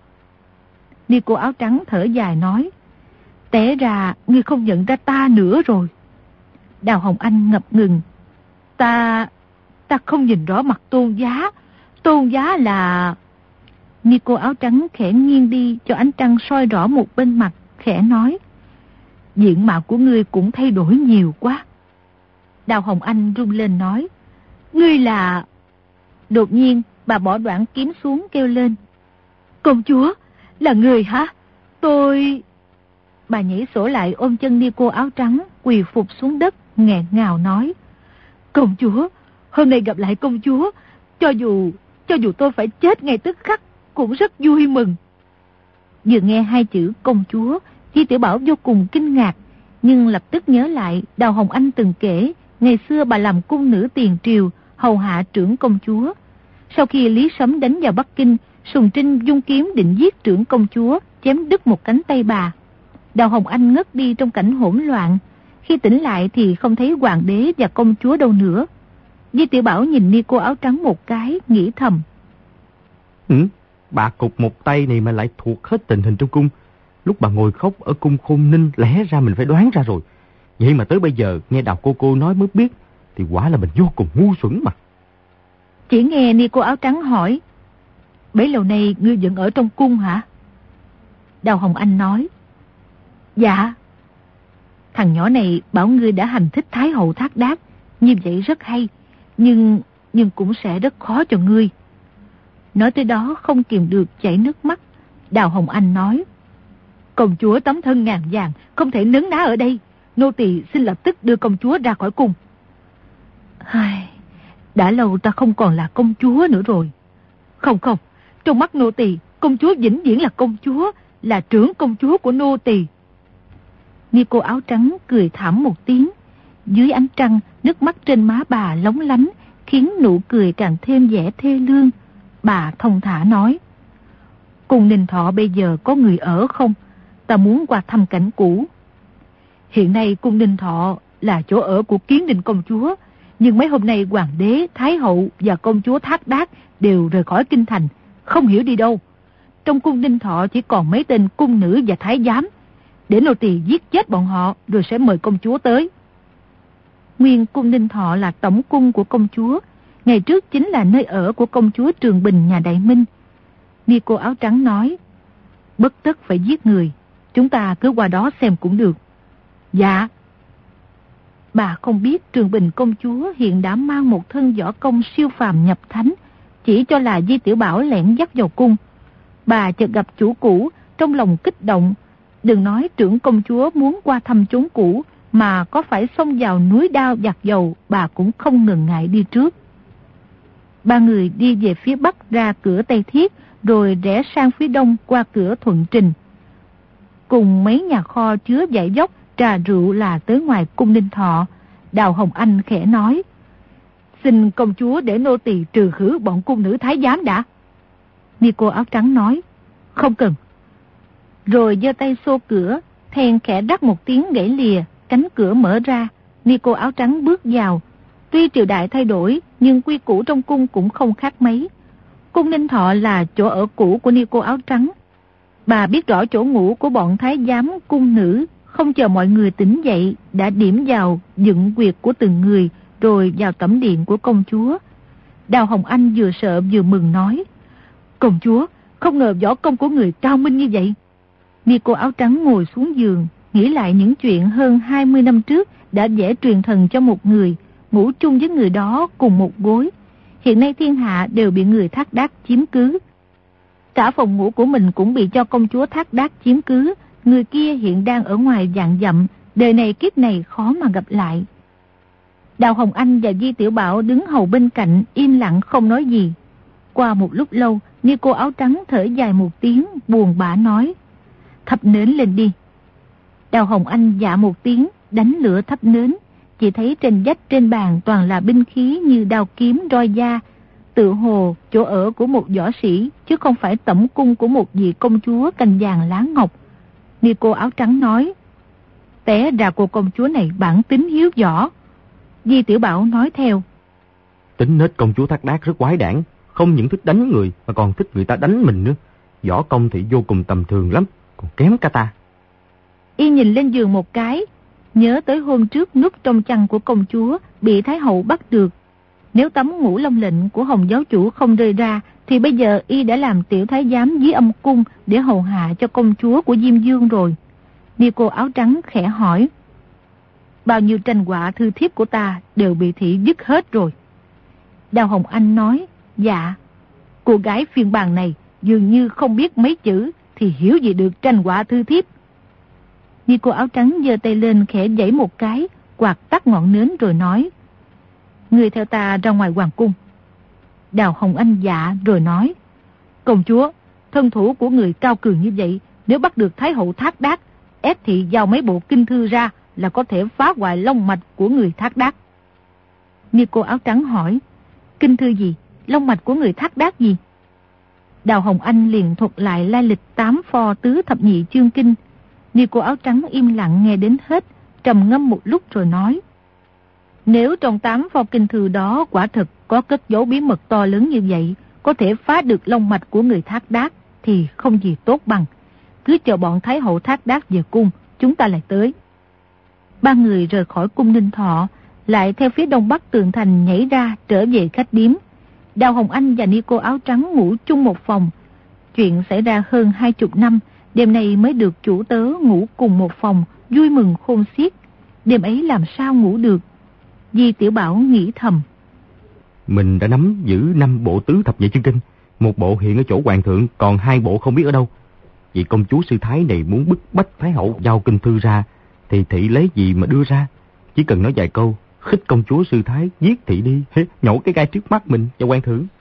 Speaker 2: Ni cô áo trắng thở dài nói, té ra ngươi không nhận ra ta nữa rồi. Đào Hồng Anh ngập ngừng, ta, ta không nhìn rõ mặt Tôn Giá, Tôn Giá là... Ni cô áo trắng khẽ nghiêng đi cho ánh trăng soi rõ một bên mặt, khẽ nói, diện mạo của ngươi cũng thay đổi nhiều quá. Đào Hồng Anh run lên nói, ngươi là... Đột nhiên bà bỏ đoạn kiếm xuống kêu lên, công chúa, là người hả? Tôi... Bà nhảy sổ lại ôm chân Ni cô áo trắng, quỳ phục xuống đất, nghẹn ngào nói, công chúa, hôm nay gặp lại công chúa, cho dù, cho dù tôi phải chết ngay tức khắc, cũng rất vui mừng. Vừa nghe hai chữ công chúa, Di Tiểu Bảo vô cùng kinh ngạc, nhưng lập tức nhớ lại Đào Hồng Anh từng kể, ngày xưa bà làm cung nữ tiền triều, hầu hạ trưởng công chúa. Sau khi Lý Sấm đánh vào Bắc Kinh, Sùng Trinh dung kiếm định giết trưởng công chúa, chém đứt một cánh tay bà. Đào Hồng Anh ngất đi trong cảnh hỗn loạn, khi tỉnh lại thì không thấy hoàng đế và công chúa đâu nữa. Di Tiểu Bảo nhìn Ni cô áo trắng một cái, nghĩ thầm,
Speaker 3: ừ, bà cục một tay này mà lại thuộc hết tình hình trong cung. Lúc bà ngồi khóc ở cung Khôn Ninh, lẽ ra mình phải đoán ra rồi. Vậy mà tới bây giờ nghe Đào cô cô nói mới biết, thì quả là mình vô cùng ngu xuẩn mà.
Speaker 2: Chỉ nghe Ni cô áo trắng hỏi, bấy lâu nay ngươi vẫn ở trong cung hả? Đào Hồng Anh nói, dạ. Thằng nhỏ này bảo ngươi đã hành thích Thái hậu Thác Đác, như vậy rất hay, nhưng nhưng cũng sẽ rất khó cho ngươi. Nói tới đó không kìm được chảy nước mắt. Đào Hồng Anh nói, công chúa tấm thân ngàn vàng, không thể nấn ná ở đây. Nô tỳ xin lập tức đưa công chúa ra khỏi cung. Ai, đã lâu ta không còn là công chúa nữa rồi. Không không, trong mắt nô tỳ, công chúa vĩnh viễn là công chúa, là trưởng công chúa của nô tỳ. Ni cô áo trắng cười thảm một tiếng. Dưới ánh trăng, nước mắt trên má bà lóng lánh, khiến nụ cười càng thêm vẻ thê lương. Bà thông thả nói, cung Ninh Thọ bây giờ có người ở không? Ta muốn qua thăm cảnh cũ. Hiện nay cung Ninh Thọ là chỗ ở của Kiến Ninh công chúa, nhưng mấy hôm nay hoàng đế, thái hậu và công chúa Thác Đác đều rời khỏi kinh thành, không hiểu đi đâu. Trong cung Ninh Thọ chỉ còn mấy tên cung nữ và thái giám. Để nô tỳ giết chết bọn họ rồi sẽ mời công chúa tới. Nguyên cung Ninh Thọ là tổng cung của công chúa, ngày trước chính là nơi ở của công chúa Trường Bình nhà Đại Minh. Ni cô áo trắng nói, bất tất phải giết người, chúng ta cứ qua đó xem cũng được. Dạ. Bà không biết Trường Bình công chúa hiện đã mang một thân võ công siêu phàm nhập thánh, chỉ cho là Di Tiểu Bảo lẻn dắt vào cung. Bà chợt gặp chủ cũ, trong lòng kích động. Đừng nói trưởng công chúa muốn qua thăm chốn cũ, mà có phải xông vào núi đao giặt dầu, bà cũng không ngần ngại đi trước. Ba người đi về phía bắc ra cửa Tây Thiết, rồi rẽ sang phía đông qua cửa Thuận Trình. Cùng mấy nhà kho chứa dải dốc, trà rượu là tới ngoài cung Ninh Thọ. Đào Hồng Anh khẽ nói, xin công chúa để nô tỳ trừ khử bọn cung nữ thái giám đã. Ni cô áo trắng nói, không cần. Rồi giơ tay xô cửa, then khẽ đắt một tiếng gãy lìa, cánh cửa mở ra. Ni cô áo trắng bước vào. Tuy triều đại thay đổi, nhưng quy củ trong cung cũng không khác mấy. Cung Ninh Thọ là chỗ ở cũ của Ni cô áo trắng. Bà biết rõ chỗ ngủ của bọn thái giám cung nữ, không chờ mọi người tỉnh dậy, đã điểm vào dựng quyệt của từng người, rồi vào tẩm điện của công chúa. Đào Hồng Anh vừa sợ vừa mừng nói, công chúa, không ngờ võ công của người cao minh như vậy. Ni cô áo trắng ngồi xuống giường, nghĩ lại những chuyện hơn hai mươi năm trước đã vẽ truyền thần cho một người, ngủ chung với người đó cùng một gối. Hiện nay thiên hạ đều bị người Thác Đác chiếm cứ. Cả phòng ngủ của mình cũng bị cho công chúa Thác Đác chiếm cứ. Người kia hiện đang ở ngoài vạn dặm, đời này kiếp này khó mà gặp lại. Đào Hồng Anh và Di Tiểu Bảo đứng hầu bên cạnh, im lặng không nói gì. Qua một lúc lâu, Ni cô áo trắng thở dài một tiếng, buồn bã nói, thắp nến lên đi. Đào Hồng Anh dạ một tiếng, đánh lửa thắp nến. chỉ thấy trên vách trên bàn toàn là binh khí như đao kiếm, roi da, tự hồ chỗ ở của một võ sĩ, chứ không phải tẩm cung của một vị công chúa cành vàng lá ngọc. Ni cô áo trắng nói, té ra cô công chúa này bản tính hiếu võ. Di Tiểu Bảo nói theo,
Speaker 3: tính nết công chúa Thác Đác rất quái đản, không những thích đánh người mà còn thích người ta đánh mình nữa. Võ công thì vô cùng tầm thường lắm, còn kém cả ta.
Speaker 2: Y nhìn lên giường một cái, nhớ tới hôm trước núp trong chăn của công chúa bị Thái hậu bắt được. Nếu tấm ngũ long lệnh của Hồng giáo chủ không rơi ra, thì bây giờ y đã làm tiểu thái giám dưới âm cung để hầu hạ cho công chúa của Diêm Dương rồi. Ni cô áo trắng khẽ hỏi, bao nhiêu tranh họa thư thiếp của ta đều bị thị dứt hết rồi. Đào Hồng Anh nói, dạ. Cô gái phiên bản này dường như không biết mấy chữ thì hiểu gì được tranh họa thư thiếp. Ni cô áo trắng giơ tay lên khẽ giãy một cái, quạt tắt ngọn nến rồi nói, người theo ta ra ngoài hoàng cung. Đào Hồng Anh dạ rồi nói, công chúa, thân thủ của người cao cường như vậy, nếu bắt được Thái hậu Thác Đác, ép thị giao mấy bộ kinh thư ra là có thể phá hoại long mạch của người Thác Đác. Ni cô áo trắng hỏi, kinh thư gì, long mạch của người Thác Đác gì? Đào Hồng Anh liền thuật lại lai lịch tám pho tứ thập nhị chương kinh. Ni cô áo trắng im lặng nghe đến hết, trầm ngâm một lúc rồi nói, nếu trong tám pho kinh thư đó quả thực có cất giấu bí mật to lớn như vậy, có thể phá được long mạch của người Thác Đác, thì không gì tốt bằng. Cứ chờ bọn Thái hậu Thác Đác về cung, chúng ta lại tới. Ba người rời khỏi cung Ninh Thọ, lại theo phía đông bắc tường thành nhảy ra trở về khách điếm. Đào Hồng Anh và Ni cô áo trắng ngủ chung một phòng. Chuyện xảy ra hơn hai chục năm, đêm nay mới được chủ tớ ngủ cùng một phòng, vui mừng khôn xiết. Đêm ấy làm sao ngủ được? Di Tiểu Bảo nghĩ thầm,
Speaker 3: mình đã nắm giữ năm bộ tứ thập nhị chương kinh, một bộ hiện ở chỗ hoàng thượng, còn hai bộ không biết ở đâu. Vì công chúa sư thái này muốn bức bách Thái hậu giao kinh thư ra, thì thị lấy gì mà đưa ra? Chỉ cần nói vài câu, khích công chúa sư thái giết thị đi, nhổ cái gai trước mắt mình cho hoàng thượng.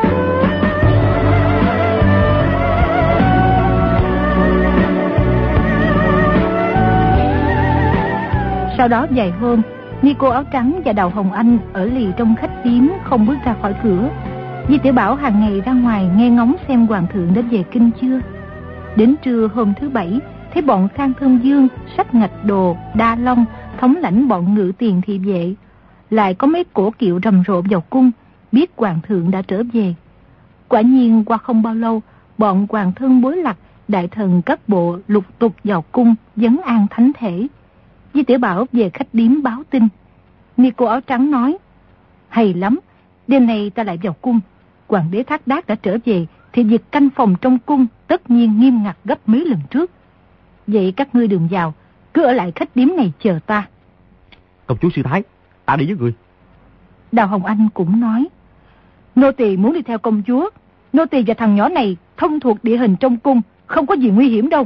Speaker 2: Sau đó vài hôm, Ni cô áo trắng và Đào Hồng Anh ở lì trong khách điếm không bước ra khỏi cửa. Di Tiểu Bảo hàng ngày ra ngoài nghe ngóng xem hoàng thượng đã về kinh chưa. Đến trưa hôm thứ bảy, thấy bọn Khang Thơm Dương, Sách Ngạch Đồ, Đa Long thống lãnh bọn ngự tiền thị vệ, lại có mấy cổ kiệu rầm rộ vào cung, biết hoàng thượng đã trở về. Quả nhiên qua không bao lâu, bọn hoàng thân bối lạc, đại thần các bộ lục tục vào cung vấn an thánh thể. Di Tiểu Bảo về khách điếm báo tin. Ni cô áo trắng nói, hay lắm, đêm nay ta lại vào cung. Hoàng đế Thác Đác đã trở về, thì việc canh phòng trong cung tất nhiên nghiêm ngặt gấp mấy lần trước. Vậy các ngươi đừng vào, cứ ở lại khách điếm này chờ ta.
Speaker 3: Công chúa sư thái, ta đi với người.
Speaker 2: Đào Hồng Anh cũng nói, nô tỳ muốn đi theo công chúa. Nô tỳ và thằng nhỏ này thông thuộc địa hình trong cung, không có gì nguy hiểm đâu.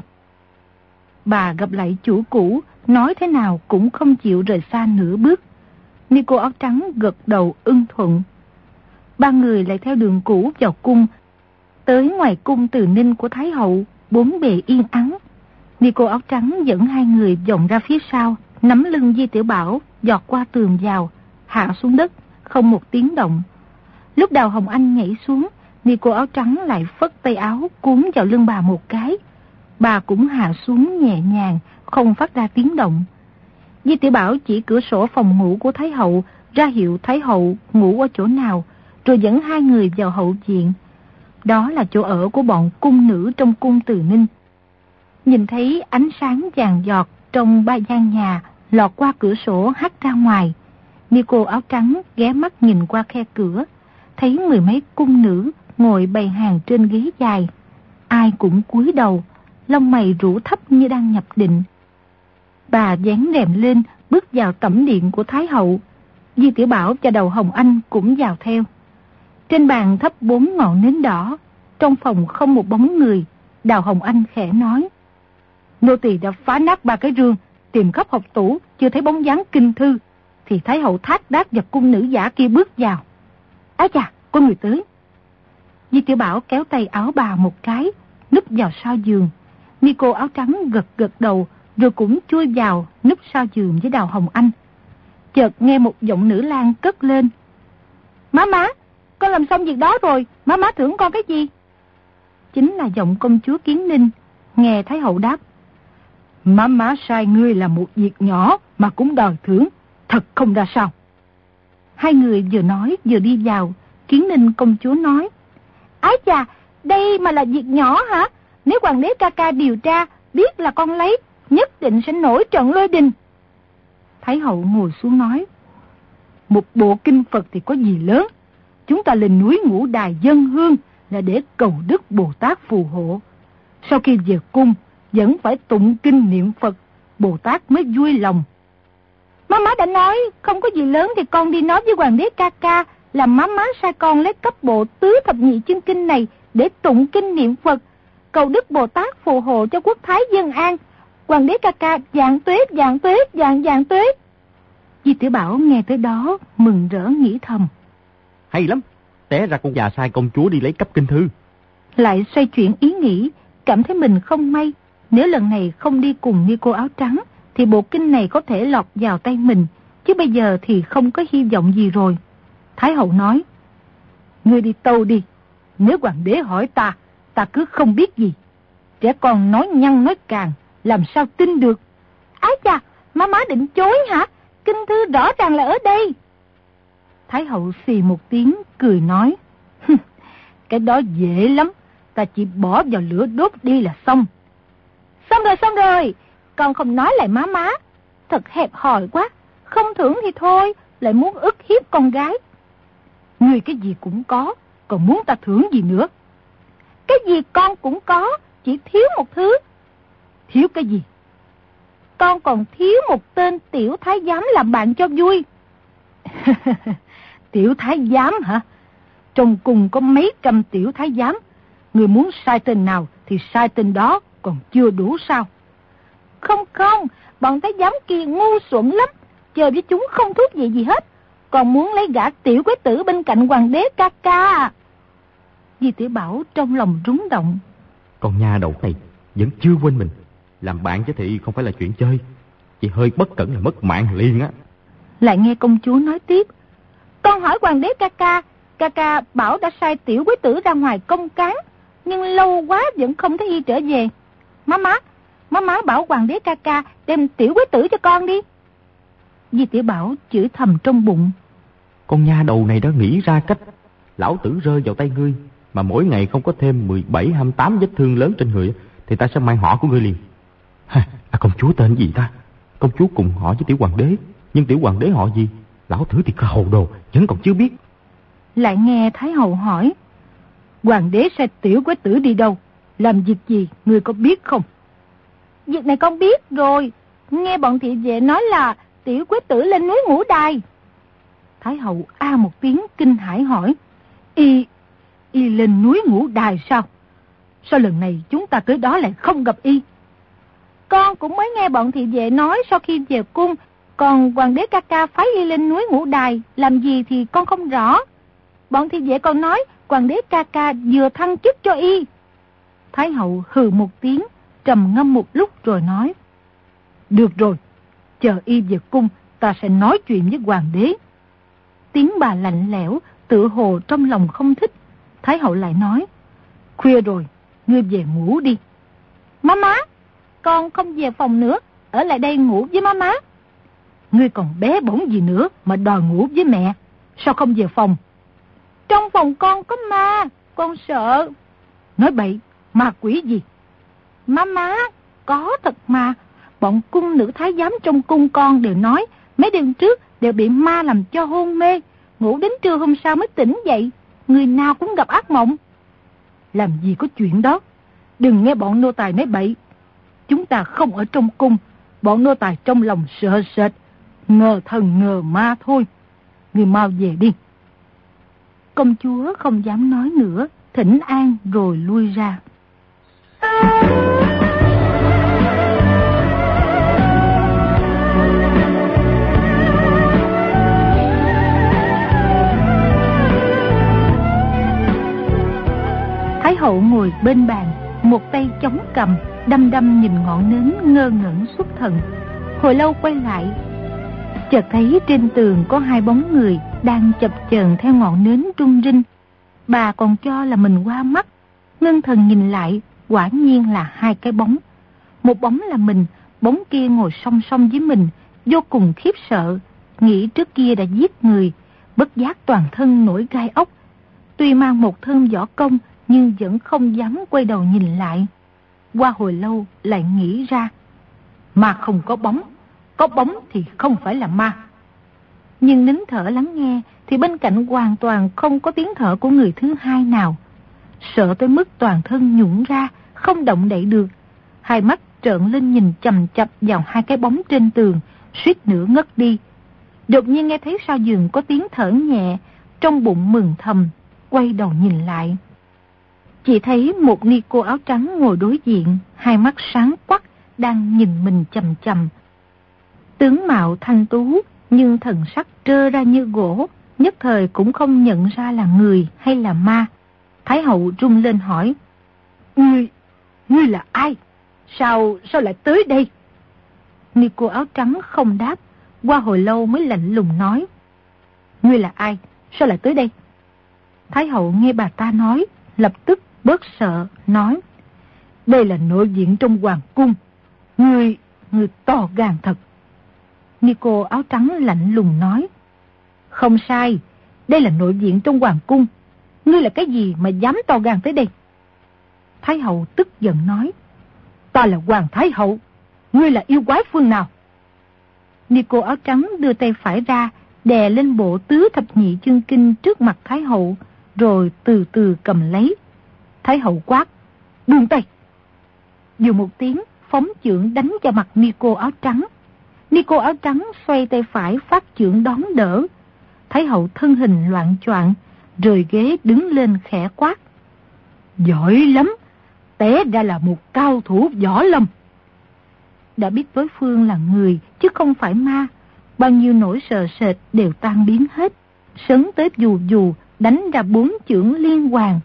Speaker 2: Bà gặp lại chủ cũ, nói thế nào cũng không chịu rời xa nửa bước. Ni cô áo trắng gật đầu ưng thuận. Ba người lại theo đường cũ vào cung. Tới ngoài cung Từ Ninh của Thái hậu, bốn bề yên ắng. Ni cô áo trắng dẫn hai người vòng ra phía sau, nắm lưng Di Tiểu Bảo, giọt qua tường vào, hạ xuống đất, không một tiếng động. Lúc Đào Hồng Anh nhảy xuống, Ni cô áo trắng lại phất tay áo cuốn vào lưng bà một cái. Bà cũng hạ xuống nhẹ nhàng, không phát ra tiếng động. Di Tiểu Bảo chỉ cửa sổ phòng ngủ của Thái hậu, ra hiệu Thái hậu ngủ ở chỗ nào, rồi dẫn hai người vào hậu viện. Đó là chỗ ở của bọn cung nữ trong cung Từ Ninh. Nhìn thấy ánh sáng vàng giọt trong ba gian nhà lọt qua cửa sổ hắt ra ngoài. Ni cô áo trắng ghé mắt nhìn qua khe cửa, thấy mười mấy cung nữ ngồi bày hàng trên ghế dài. Ai cũng cúi đầu, lông mày rũ thấp như đang nhập định. Bà dán rèm lên bước vào tẩm điện của Thái hậu. Di Tiểu Bảo và Đào Hồng Anh cũng vào theo. Trên bàn thắp bốn ngọn nến đỏ, trong phòng không một bóng người. Đào Hồng Anh khẽ nói, nô tỳ đã phá nát ba cái rương, tìm khắp hộc tủ, chưa thấy bóng dáng kinh thư, thì Thái hậu Thác Đác và cung nữ giả kia bước vào. Ái chà, có người tới. Di Tiểu Bảo kéo tay áo bà một cái, núp vào sau giường. Ni cô áo trắng gật gật đầu, rồi cũng chui vào núp sau giường với Đào Hồng Anh. chợt nghe một giọng nữ lang cất lên. Má má, con làm xong việc đó rồi, má má thưởng con cái gì? Chính là giọng công chúa Kiến Ninh. Nghe Thái hậu đáp. Má má sai ngươi làm một việc nhỏ mà cũng đòi thưởng, thật không ra sao. Hai người vừa nói vừa đi vào. Kiến Ninh công chúa nói. Ái chà, đây mà là việc nhỏ hả? Nếu hoàng đế ca ca điều tra, biết là con lấy, nhất định sẽ nổi trận lôi đình. Thái hậu ngồi xuống nói. Một bộ kinh Phật thì có gì lớn. Chúng ta lên núi Ngũ Đài dâng hương là để cầu đức Bồ Tát phù hộ. Sau khi về cung, vẫn phải tụng kinh niệm Phật, Bồ Tát mới vui lòng. Má má đã nói, không có gì lớn thì con đi nói với hoàng đế ca ca, là má má sai con lấy cấp bộ tứ thập nhị chân kinh này để tụng kinh niệm Phật, cầu đức Bồ Tát phù hộ cho quốc thái dân an. Hoàng đế ca ca vạn tuế, vạn tuế, vạn vạn tuế. Di Tiểu Bảo nghe tới đó, mừng rỡ nghĩ thầm.
Speaker 3: Hay lắm, té ra con già sai công chúa đi lấy cấp kinh thư.
Speaker 2: Lại xoay chuyển ý nghĩ, cảm thấy mình không may. Nếu lần này không đi cùng Ni Cô áo trắng, thì bộ kinh này có thể lọt vào tay mình, chứ bây giờ thì không có hy vọng gì rồi. Thái hậu nói. Ngươi đi tâu đi, nếu hoàng đế hỏi ta, ta cứ không biết gì. Trẻ con nói nhăng nói càng, làm sao tin được. Ái chà, má má định chối hả? Kinh thư rõ ràng là ở đây. Thái hậu xì một tiếng, cười nói. Cái đó dễ lắm, ta chỉ bỏ vào lửa đốt đi là xong. Xong rồi, xong rồi, con không nói lại má má. Thật hẹp hòi quá, không thưởng thì thôi, lại muốn ức hiếp con gái. Ngươi cái gì cũng có, còn muốn ta thưởng gì nữa? Cái gì con cũng có, chỉ thiếu một thứ. Thiếu cái gì? Con còn thiếu một tên tiểu thái giám làm bạn cho vui. Tiểu thái giám hả? Trong cùng có mấy trăm tiểu thái giám. Người muốn sai tên nào thì sai tên đó, còn chưa đủ sao? Không không, bọn thái giám kia ngu xuẩn lắm, chơi với chúng không thú vị gì hết. Còn muốn lấy gã tiểu quế tử bên cạnh hoàng đế ca ca. Di Tiểu Bảo trong lòng rúng động.
Speaker 3: Con nha đầu này vẫn chưa quên mình. Làm bạn với thị không phải là chuyện chơi. Chỉ hơi bất cẩn là mất mạng liền á.
Speaker 2: Lại nghe công chúa nói tiếp. Con hỏi hoàng đế ca ca, ca ca bảo đã sai tiểu quế tử ra ngoài công cán, nhưng lâu quá vẫn không thấy y trở về. Má má, má má bảo hoàng đế ca ca đem tiểu quế tử cho con đi. Di Tiểu Bảo chửi thầm trong bụng.
Speaker 3: Con nha đầu này đã nghĩ ra cách. Lão tử rơi vào tay ngươi, mà mỗi ngày không có thêm mười bảy, hai mươi tám vết thương lớn trên người, thì ta sẽ mang họ của ngươi liền. À, công chúa tên gì ta? Công chúa cùng họ với tiểu hoàng đế, nhưng tiểu hoàng đế họ gì? Lão tử thì cơ hồ đồ, vẫn còn chưa biết.
Speaker 2: Lại nghe Thái hậu hỏi. Hoàng đế sai tiểu quế tử đi đâu? Làm việc gì, ngươi có biết không? Việc này con biết rồi. Nghe bọn thị vệ nói là tiểu quế tử lên núi Ngũ Đài. Thái hậu a một tiếng kinh hãi hỏi. Y, y lên núi Ngũ Đài sao? Sao lần này chúng ta tới đó lại không gặp y? Con cũng mới nghe bọn thị vệ nói sau khi về cung, còn hoàng đế ca ca phái y lên núi Ngũ Đài, làm gì thì con không rõ. Bọn thị vệ còn nói hoàng đế ca ca vừa thăng chức cho y. Thái hậu hừ một tiếng, trầm ngâm một lúc rồi nói. Được rồi, chờ y về cung, ta sẽ nói chuyện với hoàng đế. Tiếng bà lạnh lẽo, tự hồ trong lòng không thích. Thái hậu lại nói. Khuya rồi, ngươi về ngủ đi. Má má, con không về phòng nữa, ở lại đây ngủ với má má. Ngươi còn bé bỏng gì nữa mà đòi ngủ với mẹ, sao không về phòng? Trong phòng con có ma, con sợ. Nói bậy, ma quỷ gì? Má má, có thật mà. Bọn cung nữ thái giám trong cung con đều nói mấy đêm trước đều bị ma làm cho hôn mê, ngủ đến trưa hôm sau mới tỉnh dậy, người nào cũng gặp ác mộng. Làm gì có chuyện đó, đừng nghe bọn nô tài nói bậy. Chúng ta không ở trong cung, bọn nô tài trong lòng sợ sệt, ngờ thần ngờ ma thôi. Người mau về đi. Công chúa không dám nói nữa, thỉnh an rồi lui ra. Thái hậu ngồi bên bàn, một tay chống cằm, đăm đăm nhìn ngọn nến ngơ ngẩn xuất thần. Hồi lâu quay lại. Chợt thấy trên tường có hai bóng người đang chập chờn theo ngọn nến rung rinh. Bà còn cho là mình qua mắt, ngưng thần nhìn lại, quả nhiên là hai cái bóng. Một bóng là mình, bóng kia ngồi song song với mình, vô cùng khiếp sợ, nghĩ trước kia đã giết người, bất giác toàn thân nổi gai ốc. Tuy mang một thân võ công nhưng vẫn không dám quay đầu nhìn lại. Qua hồi lâu lại nghĩ ra, ma không có bóng, có bóng thì không phải là ma. Nhưng nín thở lắng nghe thì bên cạnh hoàn toàn không có tiếng thở của người thứ hai nào. Sợ tới mức toàn thân nhũn ra, không động đậy được. Hai mắt trợn lên nhìn chằm chằm vào hai cái bóng trên tường, suýt nữa ngất đi. Đột nhiên nghe thấy sau giường có tiếng thở nhẹ, trong bụng mừng thầm, quay đầu nhìn lại. Chỉ thấy một ni cô áo trắng ngồi đối diện, hai mắt sáng quắc, đang nhìn mình chằm chằm. Tướng mạo thanh tú, nhưng thần sắc trơ ra như gỗ, nhất thời cũng không nhận ra là người hay là ma. Thái hậu rung lên hỏi, Ngươi, ngươi là ai? Sao, sao lại tới đây? Ni cô áo trắng không đáp, qua hồi lâu mới lạnh lùng nói, Ngươi là ai? Sao lại tới đây? Thái hậu nghe bà ta nói, lập tức bớt sợ, nói, Đây là nội viện trong hoàng cung. Ngươi, ngươi to gan thật. Ni cô áo trắng lạnh lùng nói, Không sai, đây là nội viện trong hoàng cung. Ngươi là cái gì mà dám to gan tới đây? Thái hậu tức giận nói, Ta là hoàng thái hậu, ngươi là yêu quái phương nào? Ni cô áo trắng đưa tay phải ra, đè lên bộ tứ thập nhị chương kinh trước mặt Thái hậu, rồi từ từ cầm lấy. Thái hậu quát, buông tay. Dù một tiếng, phóng chưởng đánh vào mặt ni cô áo trắng. Ni cô áo trắng xoay tay phải phát chưởng đón đỡ. Thái hậu thân hình loạn choạng, rời ghế đứng lên khẽ quát, Giỏi lắm, té ra là một cao thủ võ lâm. Đã biết đối phương là người chứ không phải ma, bao nhiêu nỗi sợ sệt đều tan biến hết, sấn tới dù dù đánh ra bốn chưởng liên hoàn.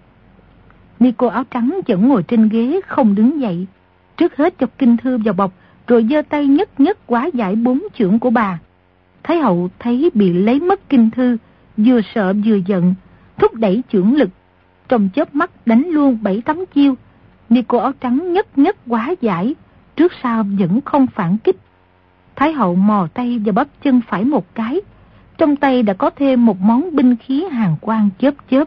Speaker 2: Ni cô áo trắng vẫn ngồi trên ghế không đứng dậy, trước hết cho kinh thư vào bọc, rồi giơ tay nhất nhất hóa giải bốn chưởng của bà. Thái hậu thấy bị lấy mất kinh thư, vừa sợ vừa giận, thúc đẩy chưởng lực, trong chớp mắt đánh luôn bảy tám chiêu. Ni cô áo trắng nhất nhất hóa giải, trước sau vẫn không phản kích. Thái hậu mò tay vào bắp chân phải một cái, trong tay đã có thêm một món binh khí hàn quang chớp chớp.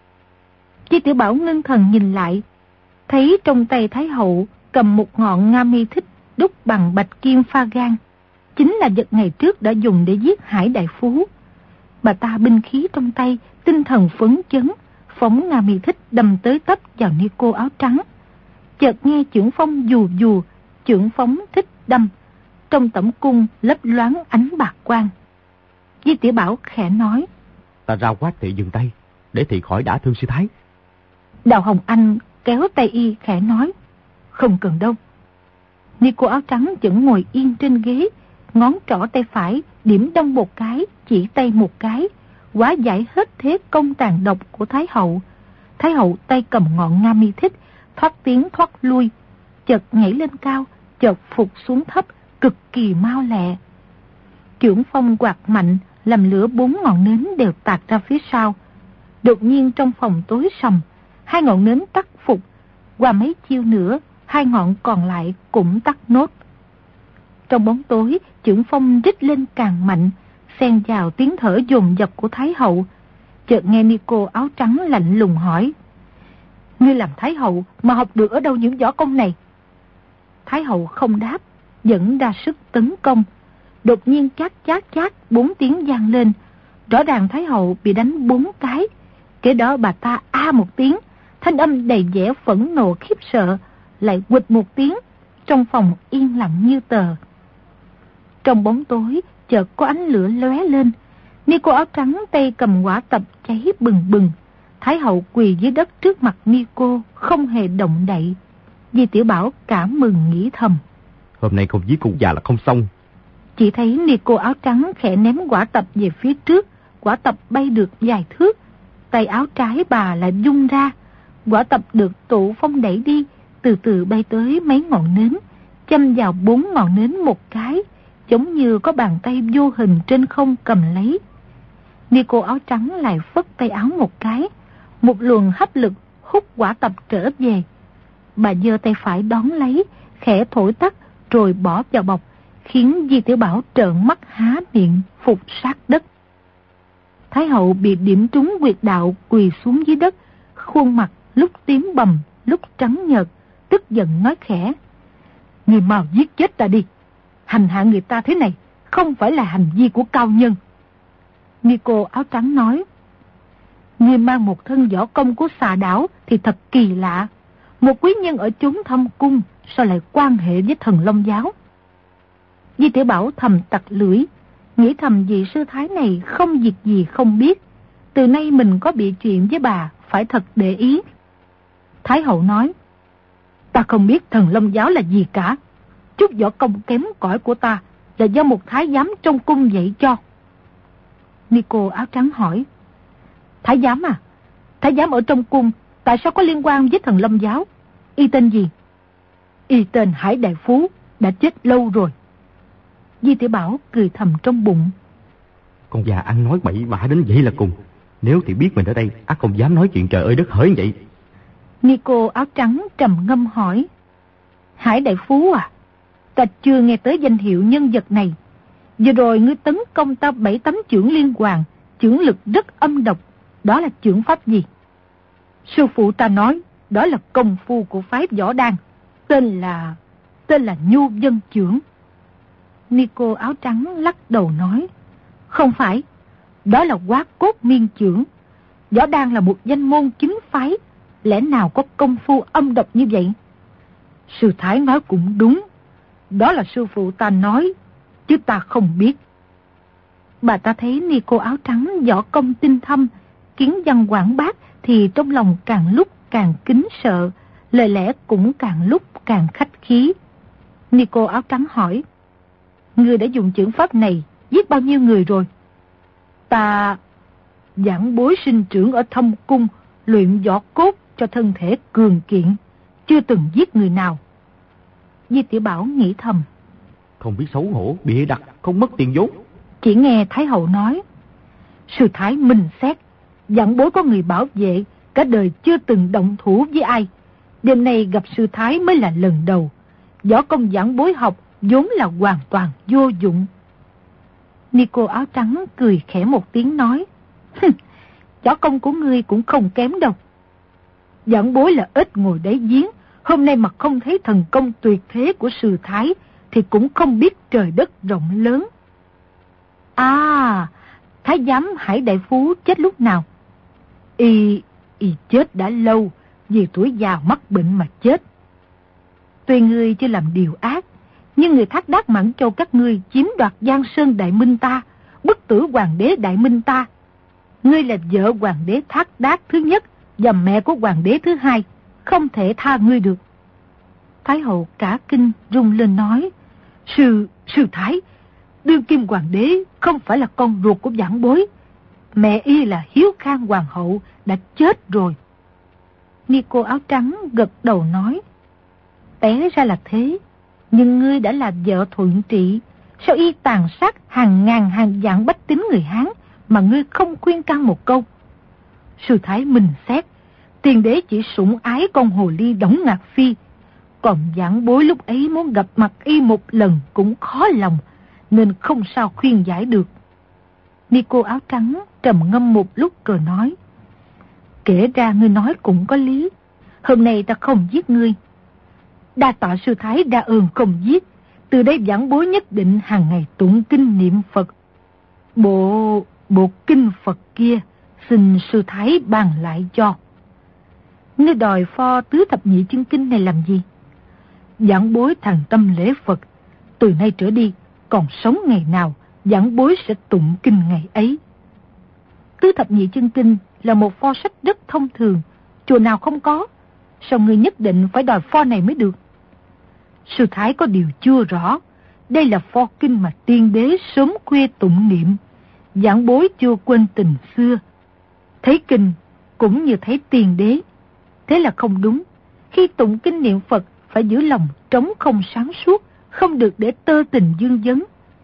Speaker 2: Chi Tiểu Bảo ngưng thần nhìn lại, thấy trong tay Thái hậu cầm một ngọn nga mi thích đúc bằng bạch kim pha gan, chính là vật ngày trước đã dùng để giết Hải đại phú. Bà ta binh khí trong tay, tinh thần phấn chấn, phóng nga mi thích đâm tới tấp vào ni cô áo trắng. Chợt nghe chưởng phong dù dù, chưởng phóng thích đâm, trong tẩm cung lấp loáng ánh bạc quang. Di Tiểu Bảo khẽ nói,
Speaker 3: Ta ra quát thị dừng tay, để thị khỏi đả thương sư thái.
Speaker 2: Đào Hồng Anh kéo tay y khẽ nói, Không cần đâu. Ni cô áo trắng vẫn ngồi yên trên ghế, ngón trỏ tay phải điểm đông một cái, chỉ tay một cái, hóa giải hết thế công tàn độc của Thái hậu. Thái hậu tay cầm ngọn nga mi thích, thoát tiến thoát lui, chợt nhảy lên cao, chợt phục xuống thấp, cực kỳ mau lẹ. Chưởng phong quạt mạnh, làm lửa bốn ngọn nến đều tạt ra phía sau. Đột nhiên trong phòng tối sầm, hai ngọn nến tắt phục, qua mấy chiêu nữa, hai ngọn còn lại cũng tắt nốt. Trong bóng tối, chưởng phong rít lên càng mạnh, xen vào tiếng thở dồn dập của Thái hậu. Chợt nghe ni cô áo trắng lạnh lùng hỏi, Ngươi làm Thái hậu mà học được ở đâu những võ công này? Thái hậu không đáp, vẫn ra sức tấn công. Đột nhiên chát chát chát bốn tiếng vang lên, rõ ràng Thái hậu bị đánh bốn cái. Kế đó bà ta a một tiếng, thanh âm đầy vẻ phẫn nộ khiếp sợ, lại quịch một tiếng, trong phòng yên lặng như tờ. Trong bóng tối chợt có ánh lửa lóe lên, ni cô áo trắng tay cầm quả tập cháy bừng bừng. Thái hậu quỳ dưới đất trước mặt ni cô, không hề động đậy. Di Tiểu Bảo cảm mừng nghĩ thầm,
Speaker 3: Hôm nay không giết cụ già là không xong.
Speaker 2: Chỉ thấy ni cô áo trắng khẽ ném quả tập về phía trước, quả tập bay được vài thước, tay áo trái bà lại rung ra, quả tập được tụ phong đẩy đi, từ từ bay tới mấy ngọn nến, châm vào bốn ngọn nến một cái, giống như có bàn tay vô hình trên không cầm lấy. Ni cô áo trắng lại phất tay áo một cái, một luồng hấp lực hút quả tập trở về. Bà giơ tay phải đón lấy, khẽ thổi tắt rồi bỏ vào bọc, khiến Di Tiểu Bảo trợn mắt há miệng, phục sát đất. Thái hậu bị điểm trúng huyệt đạo, quỳ xuống dưới đất, khuôn mặt lúc tím bầm, lúc trắng nhợt, tức giận nói khẽ: "Người mau giết chết ta đi, hành hạ người ta thế này không phải là hành vi của cao nhân." Ni cô áo trắng nói: "Người mang một thân võ công của Xà Đảo thì thật kỳ lạ. Một quý nhân ở chốn thâm cung sao lại quan hệ với Thần Long giáo?" Di Tiểu Bảo thầm tặc lưỡi, nghĩ thầm vị sư thái này không việc gì không biết. Từ nay mình có bị chuyện với bà phải thật để ý. Thái hậu nói: "Ta không biết Thần Long giáo là gì cả. Chút võ công kém cỏi của ta là do một thái giám trong cung dạy cho." Ni cô áo trắng hỏi: "Thái giám à? Thái giám ở trong cung tại sao có liên quan với Thần Long giáo? Y tên gì?" "Y tên Hải Đại Phú, đã chết lâu rồi." Di Tiểu Bảo cười thầm trong bụng.
Speaker 3: Con già ăn nói bậy bạ đến vậy là cùng. Nếu thì biết mình ở đây, ắt không dám nói chuyện trời ơi đất hỡi vậy.
Speaker 2: Ni cô áo trắng trầm ngâm hỏi: "Hải Đại Phú à, ta chưa nghe tới danh hiệu nhân vật này. Vừa rồi ngươi tấn công ta bảy tấm chưởng liên hoàn, chưởng lực rất âm độc. Đó là chưởng pháp gì?" "Sư phụ ta nói, đó là công phu của phái Võ Đan. Tên là... tên là Nhu Vân chưởng." Ni cô áo trắng lắc đầu nói: "Không phải, đó là Hóa Cốt Miên chưởng. Võ Đan là một danh môn chính phái, lẽ nào có công phu âm độc như vậy?" "Sư thái nói cũng đúng, đó là sư phụ ta nói, chứ ta không biết." Bà ta thấy Ni cô áo trắng võ công tinh thâm, kiến văn quảng bác, thì trong lòng càng lúc càng kính sợ, lời lẽ cũng càng lúc càng khách khí. Ni cô áo trắng hỏi: "Ngươi đã dùng chưởng pháp này giết bao nhiêu người rồi?" "Ta giảng bối sinh trưởng ở Thâm Cung, luyện võ cốt cho thân thể cường kiện, chưa từng giết người nào." Di Tiểu Bảo nghĩ thầm:
Speaker 3: Không biết xấu hổ, bịa đặt, không mất tiền vốn.
Speaker 2: Chỉ nghe Thái hậu nói: "Sư thái minh xét, giảng bối có người bảo vệ, cả đời chưa từng động thủ với ai. Đêm nay gặp sư thái mới là lần đầu. Võ công giảng bối học vốn là hoàn toàn vô dụng." Ni cô áo trắng cười khẽ một tiếng nói: "Võ công của ngươi cũng không kém đâu. Giảng bối là ít ngồi đáy giếng, hôm nay mà không thấy thần công tuyệt thế của sư thái thì cũng không biết trời đất rộng lớn." "À, thái giám Hải Đại Phú chết lúc nào?" Y, y chết đã lâu, vì tuổi già mắc bệnh mà chết." "Tuy ngươi chưa làm điều ác, nhưng người Thác Đác Mãn Châu các ngươi chiếm đoạt Giang Sơn Đại Minh ta, bức tử hoàng đế Đại Minh ta. Ngươi là vợ hoàng đế Thác Đác thứ nhất và mẹ của hoàng đế thứ hai, không thể tha ngươi được." Thái hậu cả kinh rung lên nói: Sư, sư thái, đương kim hoàng đế không phải là con ruột của giảng bối. Mẹ y là Hiếu Khang hoàng hậu, đã chết rồi." Ni cô áo trắng gật đầu nói: "Té ra là thế, nhưng ngươi đã là vợ thuận trị, sao y tàn sát hàng ngàn hàng vạn bách tính người Hán mà ngươi không khuyên can một câu?" Sư thái minh xét, tiền đế chỉ sủng ái con hồ ly Đổng Ngạc Phi, còn giảng bối lúc ấy muốn gặp mặt y một lần cũng khó lòng, nên không sao khuyên giải được. Ni cô áo trắng trầm ngâm một lúc rồi nói: "Kể ra ngươi nói cũng có lý, hôm nay ta không giết ngươi. Đa tạ sư thái đa ơn không giết, từ đây giảng bối nhất định hàng ngày tụng kinh niệm Phật. Bộ, bộ kinh Phật kia, xin sư thái ban lại cho." "Ngươi đòi pho tứ thập nhị chân kinh này làm gì?" "Giảng bối thành tâm lễ Phật, từ nay trở đi, còn sống ngày nào, giảng bối sẽ tụng kinh ngày ấy." Tứ thập nhị chân kinh là một pho sách rất thông thường, chùa nào không có, sao ngươi nhất định phải đòi pho này mới được? Sư thái có điều chưa rõ, đây là pho kinh mà tiên đế sớm khuya tụng niệm, giảng bối chưa quên tình xưa. Thấy kinh cũng như thấy tiên đế, thế là không đúng. Khi tụng kinh niệm Phật phải giữ lòng trống không sáng suốt, không được để tơ tình dương vấn.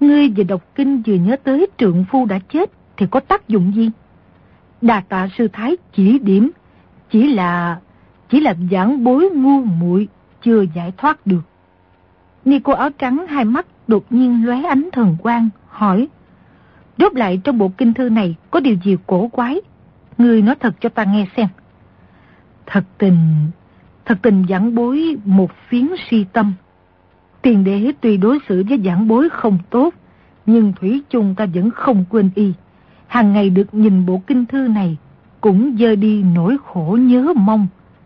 Speaker 2: Ngươi vừa đọc kinh vừa nhớ tới trượng phu đã chết thì có tác dụng gì? Đà tạ sư thái chỉ điểm, chỉ là chỉ là giảng bối ngu muội chưa giải thoát được. Ni cô áo trắng hai mắt đột nhiên lóe ánh thần quang, hỏi: Rốt lại trong bộ kinh thư này có điều gì cổ quái? Ngươi nói thật cho ta nghe xem. Thật tình, thật tình giảng bối một phiến si tâm. Tiền đế tuy đối xử với giảng bối không tốt, nhưng thủy chung ta vẫn không quên y. Hàng ngày được nhìn bộ kinh thư này, cũng dơ đi nỗi khổ nhớ mong.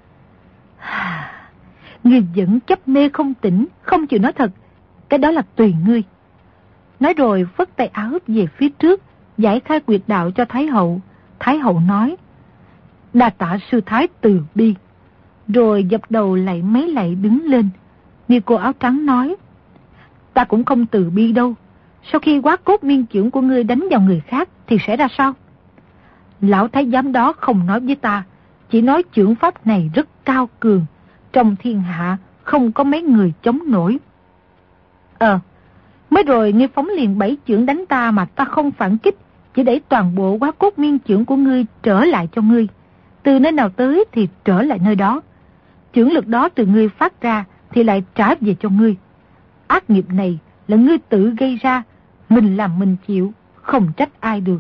Speaker 2: Ngươi vẫn chấp mê không tỉnh, không chịu nói thật. Cái đó là tùy ngươi. Nói rồi phất tay áo về phía trước, giải khai quyệt đạo cho Thái hậu. Thái hậu nói: Đa tạ sư thái từ bi. Rồi dập đầu lạy mấy lạy đứng lên. Ni cô áo trắng nói: Ta cũng không từ bi đâu. Sau khi quá cốt miên chưởng của ngươi đánh vào người khác thì sẽ ra sao? Lão thái giám đó không nói với ta, chỉ nói chưởng pháp này rất cao cường, trong thiên hạ không có mấy người chống nổi. Ờ, mới rồi ngươi phóng liền bảy chưởng đánh ta mà ta không phản kích, chỉ để toàn bộ quá cốt miên chưởng của ngươi trở lại cho ngươi. Từ nơi nào tới thì trở lại nơi đó. Chưởng lực đó từ ngươi phát ra thì lại trả về cho ngươi. Ác nghiệp này là ngươi tự gây ra, mình làm mình chịu, không trách ai được.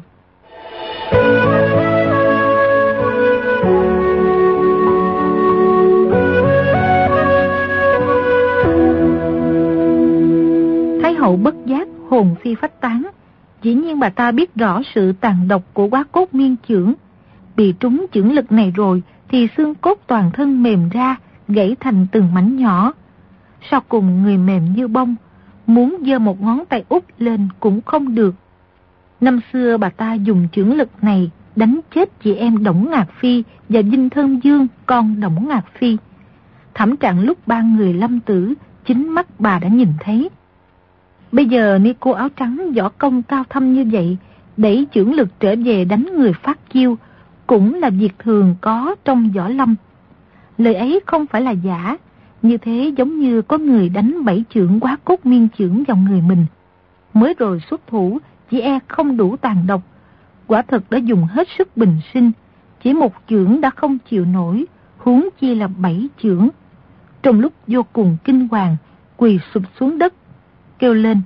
Speaker 2: Thái hậu bất giác hồn phi phách tán. Dĩ nhiên bà ta biết rõ sự tàn độc của quá cốt miên chưởng. Bị trúng chưởng lực này rồi thì xương cốt toàn thân mềm ra, gãy thành từng mảnh nhỏ. Sau cùng người mềm như bông, muốn giơ một ngón tay út lên cũng không được. Năm xưa bà ta dùng chưởng lực này đánh chết chị em Đổng Ngạc Phi và Vinh Thân Dương, con Đổng Ngạc Phi. Thảm trạng lúc ba người lâm tử, chính mắt bà đã nhìn thấy. Bây giờ Ni cô áo trắng võ công cao thâm như vậy, đẩy chưởng lực trở về đánh người phát chiêu, cũng là việc thường có trong võ lâm. Lời ấy không phải là giả, như thế giống như có người đánh bảy chưởng quá cốt miên chưởng vào người mình. Mới rồi xuất thủ, chỉ e không đủ tàn độc. Quả thật đã dùng hết sức bình sinh, chỉ một chưởng đã không chịu nổi, huống chi là bảy chưởng. Trong lúc vô cùng kinh hoàng, quỳ sụp xuống đất, kêu lên: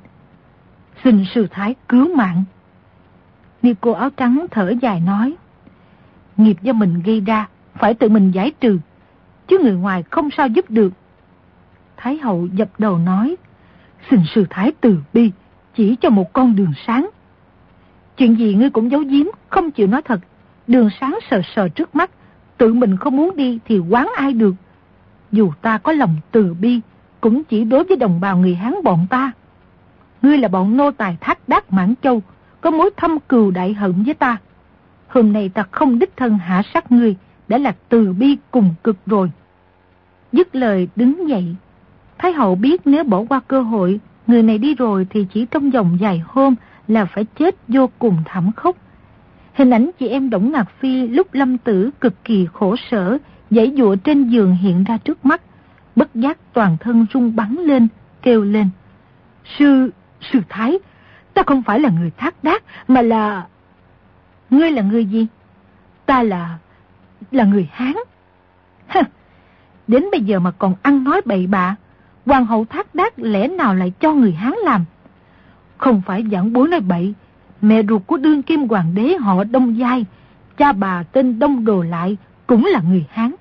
Speaker 2: Xin sư thái cứu mạng. Ni cô áo trắng thở dài nói: Nghiệp do mình gây ra, phải tự mình giải trừ, chứ người ngoài không sao giúp được. Thái hậu dập đầu nói: Xin sư thái từ bi, chỉ cho một con đường sáng. Chuyện gì ngươi cũng giấu giếm, không chịu nói thật. Đường sáng sờ sờ trước mắt, tự mình không muốn đi thì quán ai được. Dù ta có lòng từ bi, cũng chỉ đối với đồng bào người Hán bọn ta. Ngươi là bọn nô tài Thác Đác Mãn Châu, có mối thâm cừu đại hận với ta. Hôm nay ta không đích thân hạ sát ngươi, đã là từ bi cùng cực rồi. Dứt lời đứng dậy. Thái hậu biết nếu bỏ qua cơ hội, người này đi rồi thì chỉ trong vòng vài hôm là phải chết vô cùng thảm khốc. Hình ảnh chị em Đổng Ngạc Phi lúc lâm tử cực kỳ khổ sở, giãy giụa trên giường hiện ra trước mắt. Bất giác toàn thân rung bắn lên, kêu lên: Sư, sư thái, ta không phải là người Thác Đác, mà là... Ngươi là người gì? Ta là... là người Hán. Hả, đến bây giờ mà còn ăn nói bậy bạ. Hoàng hậu Thác Đác lẽ nào lại cho người Hán làm? Không phải giảng bối nói bậy. Mẹ ruột của đương kim hoàng đế họ Đông Giai, cha bà tên Đông Đồ Lại, cũng là người Hán.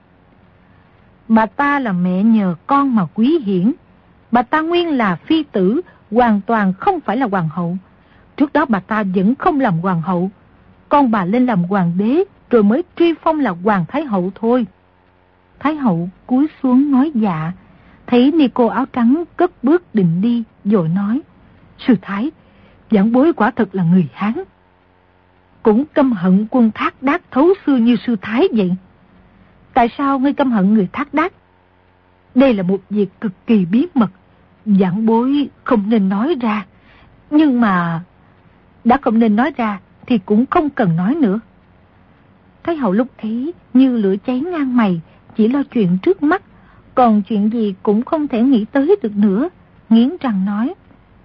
Speaker 2: Bà ta là mẹ nhờ con mà quý hiển. Bà ta nguyên là phi tử, hoàn toàn không phải là hoàng hậu. Trước đó bà ta vẫn không làm hoàng hậu. Con bà lên làm hoàng đế rồi mới truy phong là hoàng thái hậu thôi. Thái hậu cúi xuống nói dạ. Thấy ni cô áo trắng cất bước định đi, vội nói: Sư thái, giảng bối quả thật là người Hán. Cũng căm hận quân Thác Đác thấu xưa như sư thái vậy. Tại sao ngươi căm hận người Thác Đác? Đây là một việc cực kỳ bí mật, giảng bối không nên nói ra. Nhưng mà đã không nên nói ra thì cũng không cần nói nữa. Thái hậu lúc ấy như lửa cháy ngang mày, chỉ lo chuyện trước mắt, còn chuyện gì cũng không thể nghĩ tới được nữa, nghiến răng nói: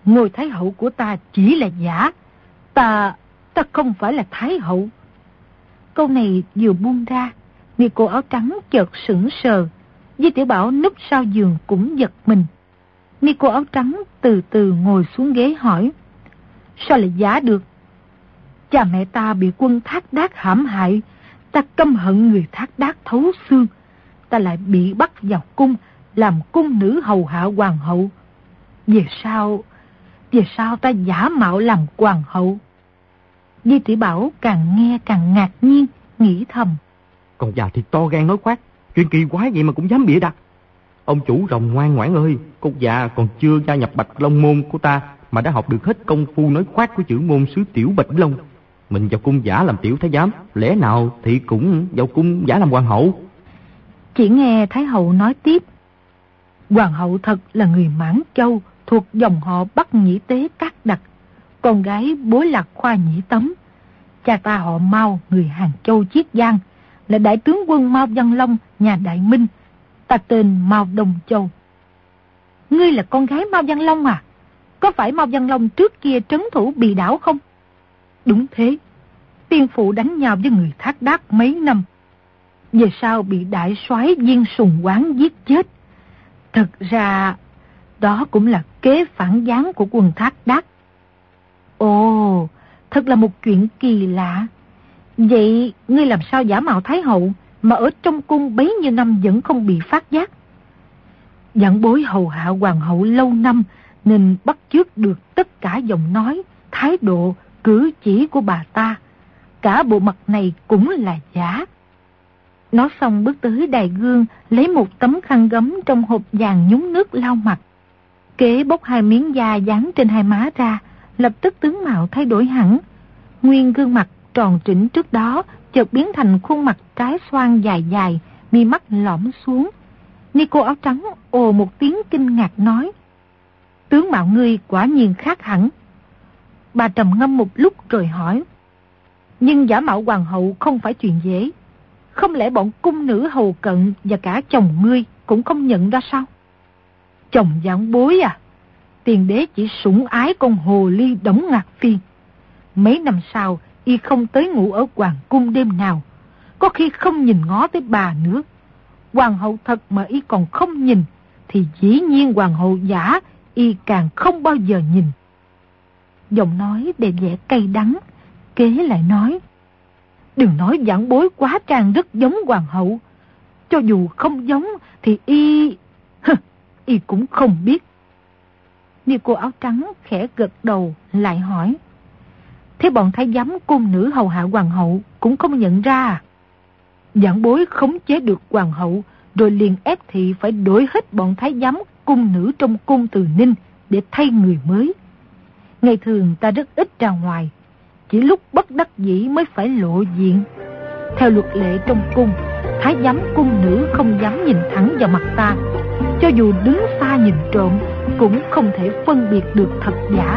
Speaker 2: ngôi thái hậu của ta chỉ là giả. Ta, ta không phải là thái hậu. Câu này vừa buông ra, người cô áo trắng chợt sững sờ. Di Tiểu Bảo núp sau giường cũng giật mình. Ni cô áo trắng từ từ ngồi xuống ghế hỏi: sao lại giả được? Cha mẹ ta bị quân Thác Đác hãm hại, ta căm hận người Thác Đác thấu xương. Ta lại bị bắt vào cung, làm cung nữ hầu hạ hoàng hậu. Về sau, về sau ta giả mạo làm hoàng hậu. Di Tiểu Bảo càng nghe càng ngạc nhiên, nghĩ thầm:
Speaker 3: con già thì to gan nói khoác, chuyện kỳ quái vậy mà cũng dám bịa đặt. Ông chủ rồng ngoan ngoãn ơi, con già còn chưa gia nhập Bạch Long môn của ta mà đã học được hết công phu nói khoác của chữ ngôn sứ Tiểu Bạch Long. Mình vào cung giả làm tiểu thái giám, lẽ nào thì cũng vào cung giả làm hoàng hậu?
Speaker 2: Chỉ nghe Thái hậu nói tiếp: hoàng hậu thật là người Mãn Châu, thuộc dòng họ Bắc Nhĩ Tế Cát Đặc, con gái bối Lạc Khoa Nhĩ Tấm. Cha ta họ Mao, người Hàng Châu Chiết Giang, là đại tướng quân Mao Văn Long nhà Đại Minh. Ta tên Mao Đông Châu. Ngươi là con gái Mao Văn Long à? Có phải Mao Văn Long trước kia trấn thủ Bì Đảo không? Đúng thế. Tiên phụ đánh nhau với người Thác Đác mấy năm, về sau bị đại soái Viên Sùng Quán giết chết. Thật ra đó cũng là kế phản gián của quân Thác Đác. Ồ, thật là một chuyện kỳ lạ. Vậy ngươi làm sao giả mạo Thái hậu mà ở trong cung bấy nhiêu năm vẫn không bị phát giác? Vãn bối hầu hạ hoàng hậu lâu năm nên bắt chước được tất cả giọng nói, thái độ, cử chỉ của bà ta. Cả bộ mặt này cũng là giả. Nói xong bước tới đài gương, lấy một tấm khăn gấm trong hộp vàng nhúng nước lau mặt. Kế bốc hai miếng da dán trên hai má ra, lập tức tướng mạo thay đổi hẳn. Nguyên gương mặt tròn trĩnh trước đó chợt biến thành khuôn mặt trái xoan dài dài, mi mắt lõm xuống. Ni cô áo trắng ồ một tiếng kinh ngạc nói: tướng mạo ngươi quả nhiên khác hẳn. Bà trầm ngâm một lúc rồi hỏi: nhưng giả mạo hoàng hậu không phải chuyện dễ. Không lẽ bọn cung nữ hầu cận và cả chồng ngươi cũng không nhận ra sao? Chồng vãn bối à, tiền đế chỉ sủng ái con hồ ly Đổng Ngạc Phi. Mấy năm sau y không tới ngủ ở hoàng cung đêm nào, có khi không nhìn ngó tới bà nữa. Hoàng hậu thật mà y còn không nhìn, thì dĩ nhiên hoàng hậu giả y càng không bao giờ nhìn. Giọng nói đầy vẻ cay đắng, kế lại nói: đừng nói vãn bối quá trang rất giống hoàng hậu. Cho dù không giống thì y... y cũng không biết. Ni cô áo trắng khẽ gật đầu lại hỏi: thế bọn thái giám cung nữ hầu hạ hoàng hậu cũng không nhận ra à? Vãn bối khống chế được hoàng hậu, rồi liền ép thị phải đổi hết bọn thái giám cung nữ trong cung Từ Ninh để thay người mới. Ngày thường ta rất ít ra ngoài, chỉ lúc bất đắc dĩ mới phải lộ diện. Theo luật lệ trong cung, thái giám cung nữ không dám nhìn thẳng vào mặt ta. Cho dù đứng xa nhìn trộm, cũng không thể phân biệt được thật giả.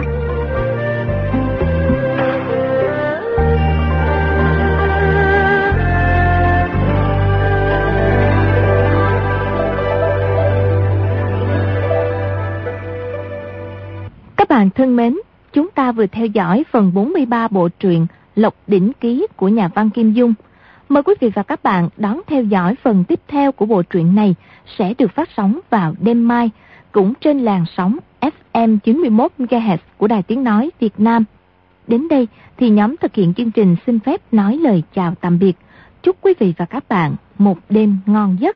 Speaker 1: Các bạn thân mến, chúng ta vừa theo dõi phần bốn mươi ba bộ truyện Lộc Đỉnh Ký của nhà văn Kim Dung. Mời quý vị và các bạn đón theo dõi phần tiếp theo của bộ truyện này sẽ được phát sóng vào đêm mai, cũng trên làn sóng ép em chín mươi mốt mê ga héc của Đài Tiếng Nói Việt Nam. Đến đây thì nhóm thực hiện chương trình xin phép nói lời chào tạm biệt. Chúc quý vị và các bạn một đêm ngon giấc.